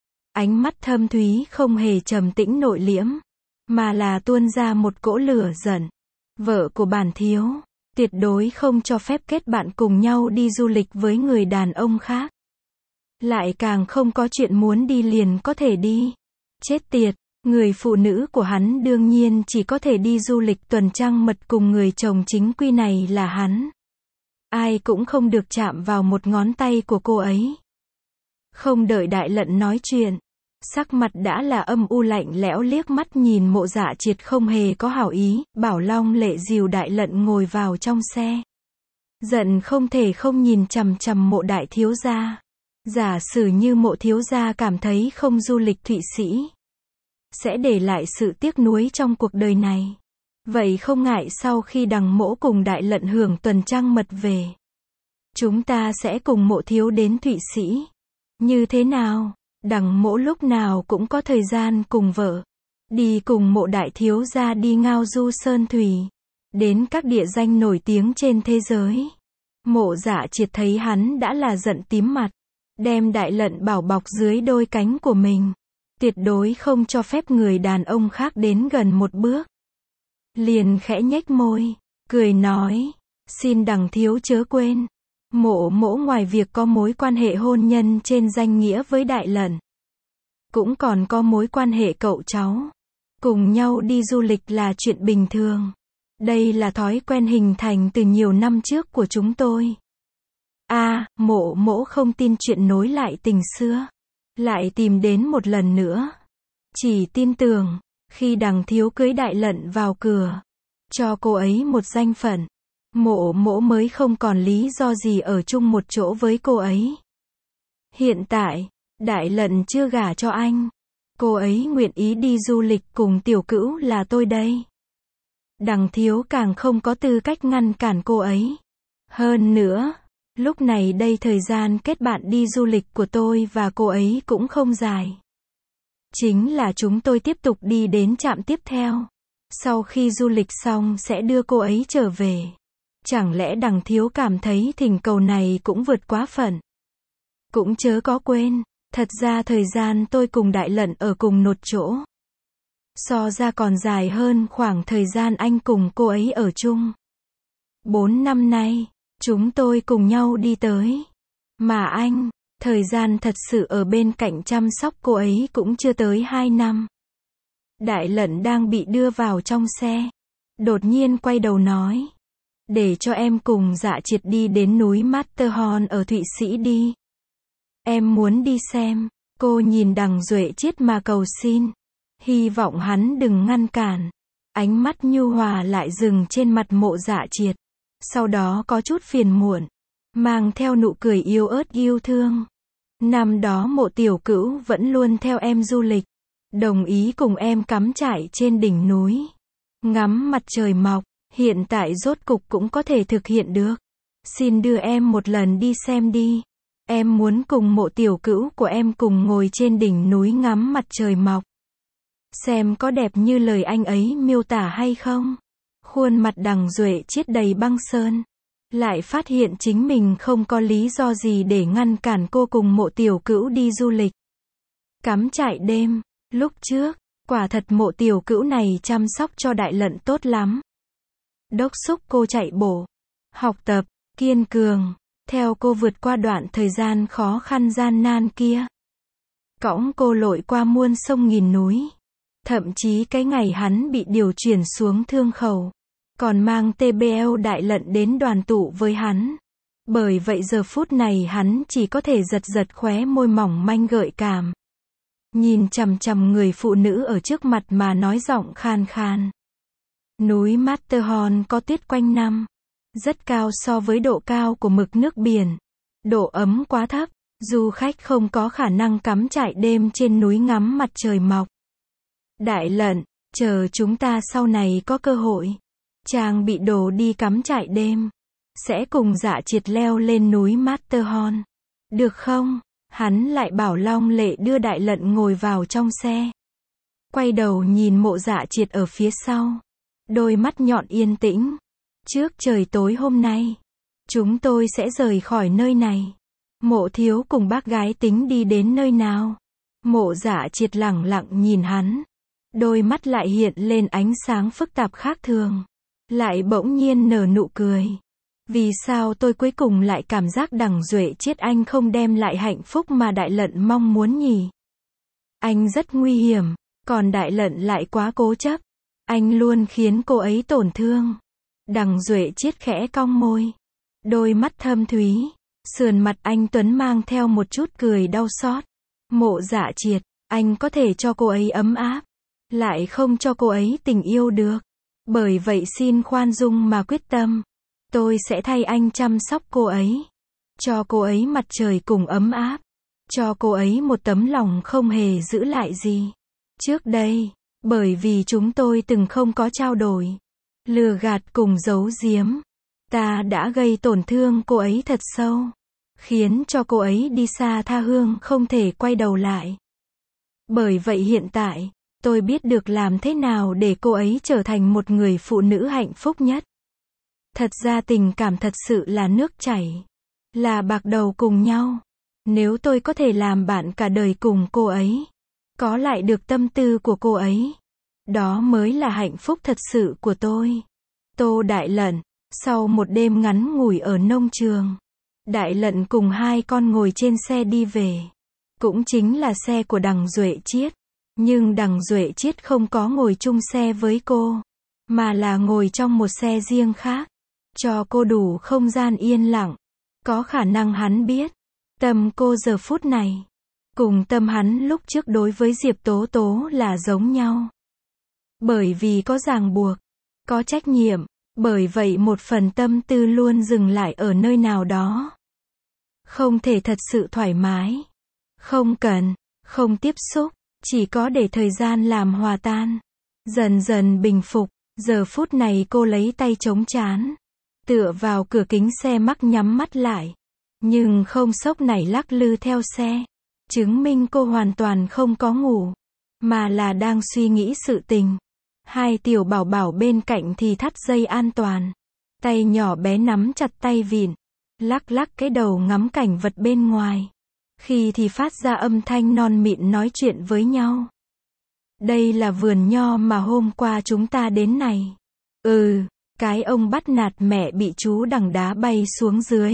Ánh mắt thâm thúy không hề trầm tĩnh nội liễm, mà là tuôn ra một cỗ lửa giận. Vợ của bản thiếu, tuyệt đối không cho phép kết bạn cùng nhau đi du lịch với người đàn ông khác. Lại càng không có chuyện muốn đi liền có thể đi. Chết tiệt, người phụ nữ của hắn đương nhiên chỉ có thể đi du lịch tuần trăng mật cùng người chồng chính quy này là hắn. Ai cũng không được chạm vào một ngón tay của cô ấy. Không đợi Đại Lận nói chuyện, sắc mặt đã là âm u lạnh lẽo liếc mắt nhìn Mộ Dạ Triệt không hề có hảo ý, bảo Long Lệ dìu Đại Lận ngồi vào trong xe. Giận không thể không nhìn chằm chằm Mộ đại thiếu gia. Giả sử như Mộ thiếu gia cảm thấy không du lịch Thụy Sĩ sẽ để lại sự tiếc nuối trong cuộc đời này. Vậy không ngại sau khi Đằng Mỗ cùng Đại Lận hưởng tuần trăng mật về, chúng ta sẽ cùng Mộ thiếu đến Thụy Sĩ. Như thế nào? Đằng Mỗ lúc nào cũng có thời gian cùng vợ. Đi cùng Mộ đại thiếu gia đi ngao du sơn thủy. Đến các địa danh nổi tiếng trên thế giới. Mộ Dạ Triệt thấy hắn đã là giận tím mặt. Đem Đại Lận bảo bọc dưới đôi cánh của mình. Tuyệt đối không cho phép người đàn ông khác đến gần một bước. Liền khẽ nhếch môi, cười nói, xin Đằng thiếu chớ quên. Mộ mỗ ngoài việc có mối quan hệ hôn nhân trên danh nghĩa với Đại Lận, cũng còn có mối quan hệ cậu cháu. Cùng nhau đi du lịch là chuyện bình thường. Đây là thói quen hình thành từ nhiều năm trước của chúng tôi. A, à, mộ mỗ không tin chuyện nối lại tình xưa. Lại tìm đến một lần nữa. Chỉ tin tưởng, khi Đằng thiếu cưới Đại Lận vào cửa, cho cô ấy một danh phận, mộ mỗ mới không còn lý do gì ở chung một chỗ với cô ấy. Hiện tại, Đại Lận chưa gả cho anh. Cô ấy nguyện ý đi du lịch cùng tiểu cữu là tôi đây. Đằng thiếu càng không có tư cách ngăn cản cô ấy. Hơn nữa, lúc này đây thời gian kết bạn đi du lịch của tôi và cô ấy cũng không dài. Chính là chúng tôi tiếp tục đi đến trạm tiếp theo. Sau khi du lịch xong sẽ đưa cô ấy trở về. Chẳng lẽ Đằng thiếu cảm thấy thỉnh cầu này cũng vượt quá phận? Cũng chớ có quên, thật ra thời gian tôi cùng Đại Lận ở cùng một chỗ, so ra còn dài hơn khoảng thời gian anh cùng cô ấy ở chung. Bốn năm nay, chúng tôi cùng nhau đi tới. Mà anh, thời gian thật sự ở bên cạnh chăm sóc cô ấy cũng chưa tới hai năm. Đại Lận đang bị đưa vào trong xe. Đột nhiên quay đầu nói. Để cho em cùng Dạ Triệt đi đến núi Matterhorn ở Thụy Sĩ đi. Em muốn đi xem. Cô nhìn Đằng Duệ Chiết mà cầu xin. Hy vọng hắn đừng ngăn cản. Ánh mắt nhu hòa lại dừng trên mặt Mộ Dạ Triệt. Sau đó có chút phiền muộn. Mang theo nụ cười yếu ớt yêu thương. Năm đó Mộ tiểu cữu vẫn luôn theo em du lịch. Đồng ý cùng em cắm trại trên đỉnh núi. Ngắm mặt trời mọc. Hiện tại rốt cục cũng có thể thực hiện được. Xin đưa em một lần đi xem đi. Em muốn cùng Mộ tiểu cữu của em cùng ngồi trên đỉnh núi ngắm mặt trời mọc. Xem có đẹp như lời anh ấy miêu tả hay không. Khuôn mặt Đằng Duệ Chiết đầy băng sơn. Lại phát hiện chính mình không có lý do gì để ngăn cản cô cùng Mộ tiểu cữu đi du lịch. Cắm trại đêm. Lúc trước, quả thật Mộ tiểu cữu này chăm sóc cho Đại Lận tốt lắm. Đốc thúc cô chạy bộ, học tập, kiên cường, theo cô vượt qua đoạn thời gian khó khăn gian nan kia. Cõng cô lội qua muôn sông nghìn núi. Thậm chí cái ngày hắn bị điều chuyển xuống Thương Khẩu, còn mang tê bê lờ Đại Lận đến đoàn tụ với hắn. Bởi vậy giờ phút này hắn chỉ có thể giật giật khóe môi mỏng manh gợi cảm. Nhìn chằm chằm người phụ nữ ở trước mặt mà nói giọng khan khan. Núi Matterhorn có tuyết quanh năm. Rất cao so với độ cao của mực nước biển. Độ ấm quá thấp. Du khách không có khả năng cắm trại đêm trên núi ngắm mặt trời mọc. Đại Lận, chờ chúng ta sau này có cơ hội. Trang bị đồ đi cắm trại đêm. Sẽ cùng Dạ Triệt leo lên núi Matterhorn. Được không? Hắn lại bảo Long Lệ đưa Đại Lận ngồi vào trong xe. Quay đầu nhìn Mộ Dạ Triệt ở phía sau. Đôi mắt nhọn yên tĩnh. Trước trời tối hôm nay, chúng tôi sẽ rời khỏi nơi này. Mộ thiếu cùng bác gái tính đi đến nơi nào? Mộ Dạ Triệt lẳng lặng nhìn hắn. Đôi mắt lại hiện lên ánh sáng phức tạp khác thường. Lại bỗng nhiên nở nụ cười. Vì sao tôi cuối cùng lại cảm giác Đằng Duệ Chiết anh không đem lại hạnh phúc mà Đại Lận mong muốn nhỉ? Anh rất nguy hiểm, còn Đại Lận lại quá cố chấp. Anh luôn khiến cô ấy tổn thương. Đằng Duệ Chiết khẽ cong môi. Đôi mắt thâm thúy. Sườn mặt anh tuấn mang theo một chút cười đau xót. Mộ Dạ Triệt, anh có thể cho cô ấy ấm áp. Lại không cho cô ấy tình yêu được. Bởi vậy xin khoan dung mà quyết tâm. Tôi sẽ thay anh chăm sóc cô ấy. Cho cô ấy mặt trời cùng ấm áp. Cho cô ấy một tấm lòng không hề giữ lại gì. Trước đây, bởi vì chúng tôi từng không có trao đổi, lừa gạt cùng giấu giếm, ta đã gây tổn thương cô ấy thật sâu. Khiến cho cô ấy đi xa tha hương không thể quay đầu lại. Bởi vậy hiện tại, tôi biết được làm thế nào để cô ấy trở thành một người phụ nữ hạnh phúc nhất. Thật ra tình cảm thật sự là nước chảy. Là bạc đầu cùng nhau. Nếu tôi có thể làm bạn cả đời cùng cô ấy, có lại được tâm tư của cô ấy, đó mới là hạnh phúc thật sự của tôi. Tô Đại Lận, sau một đêm ngắn ngủi ở nông trường, Đại Lận cùng hai con ngồi trên xe đi về. Cũng chính là xe của Đằng Duệ Chiết. Nhưng Đằng Duệ Chiết không có ngồi chung xe với cô, mà là ngồi trong một xe riêng khác. Cho cô đủ không gian yên lặng. Có khả năng hắn biết, tâm cô giờ phút này, cùng tâm hắn lúc trước đối với Diệp Tố Tố là giống nhau. Bởi vì có ràng buộc, có trách nhiệm, bởi vậy một phần tâm tư luôn dừng lại ở nơi nào đó. Không thể thật sự thoải mái. Không cần, không tiếp xúc, chỉ có để thời gian làm hòa tan. Dần dần bình phục, giờ phút này cô lấy tay chống trán, tựa vào cửa kính xe mắc nhắm mắt lại. Nhưng không sốc nảy lắc lư theo xe. Chứng minh cô hoàn toàn không có ngủ, mà là đang suy nghĩ sự tình. Hai tiểu bảo bảo bên cạnh thì thắt dây an toàn. Tay nhỏ bé nắm chặt tay vịn, lắc lắc cái đầu ngắm cảnh vật bên ngoài. Khi thì phát ra âm thanh non mịn nói chuyện với nhau. Đây là vườn nho mà hôm qua chúng ta đến này. Ừ, cái ông bắt nạt mẹ bị chú Đằng đá bay xuống dưới.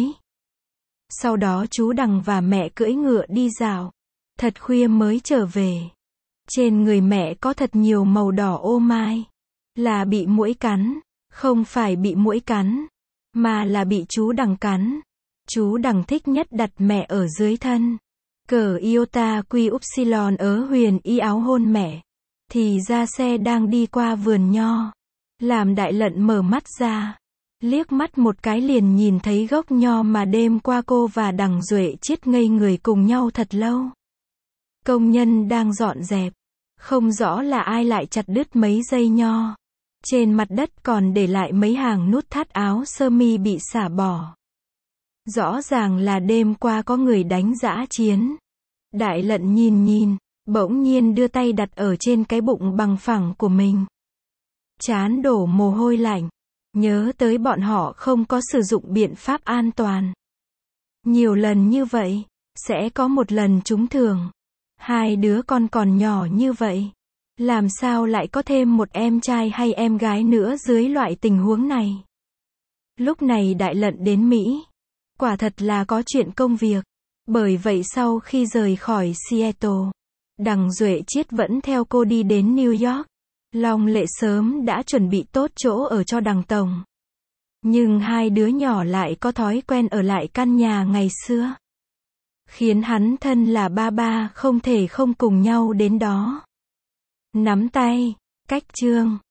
Sau đó chú Đằng và mẹ cưỡi ngựa đi dạo. Thật khuya mới trở về. Trên người mẹ có thật nhiều màu đỏ ô mai. Là bị muỗi cắn. Không phải bị muỗi cắn, mà là bị chú Đằng cắn. Chú Đằng thích nhất đặt mẹ ở dưới thân. Cờ Iota Quy Upsilon ở huyền y áo hôn mẹ. Thì ra xe đang đi qua vườn nho. Làm đại lận mở mắt ra. Liếc mắt một cái liền nhìn thấy gốc nho mà đêm qua cô và Đằng Duệ Chiết ngây người cùng nhau thật lâu. Công nhân đang dọn dẹp. Không rõ là ai lại chặt đứt mấy dây nho. Trên mặt đất còn để lại mấy hàng nút thắt áo sơ mi bị xả bỏ. Rõ ràng là đêm qua có người đánh dã chiến. Đại lận nhìn nhìn, bỗng nhiên đưa tay đặt ở trên cái bụng bằng phẳng của mình. Trán đổ mồ hôi lạnh. Nhớ tới bọn họ không có sử dụng biện pháp an toàn. Nhiều lần như vậy, sẽ có một lần trúng thường. Hai đứa con còn nhỏ như vậy. Làm sao lại có thêm một em trai hay em gái nữa dưới loại tình huống này? Lúc này đại lận đến Mỹ. Quả thật là có chuyện công việc. Bởi vậy sau khi rời khỏi Seattle, Đằng Duệ Chiết vẫn theo cô đi đến New York. Long Lệ sớm đã chuẩn bị tốt chỗ ở cho Đằng Tổng. Nhưng hai đứa nhỏ lại có thói quen ở lại căn nhà ngày xưa. Khiến hắn thân là ba ba không thể không cùng nhau đến đó. Nắm tay, cách chương.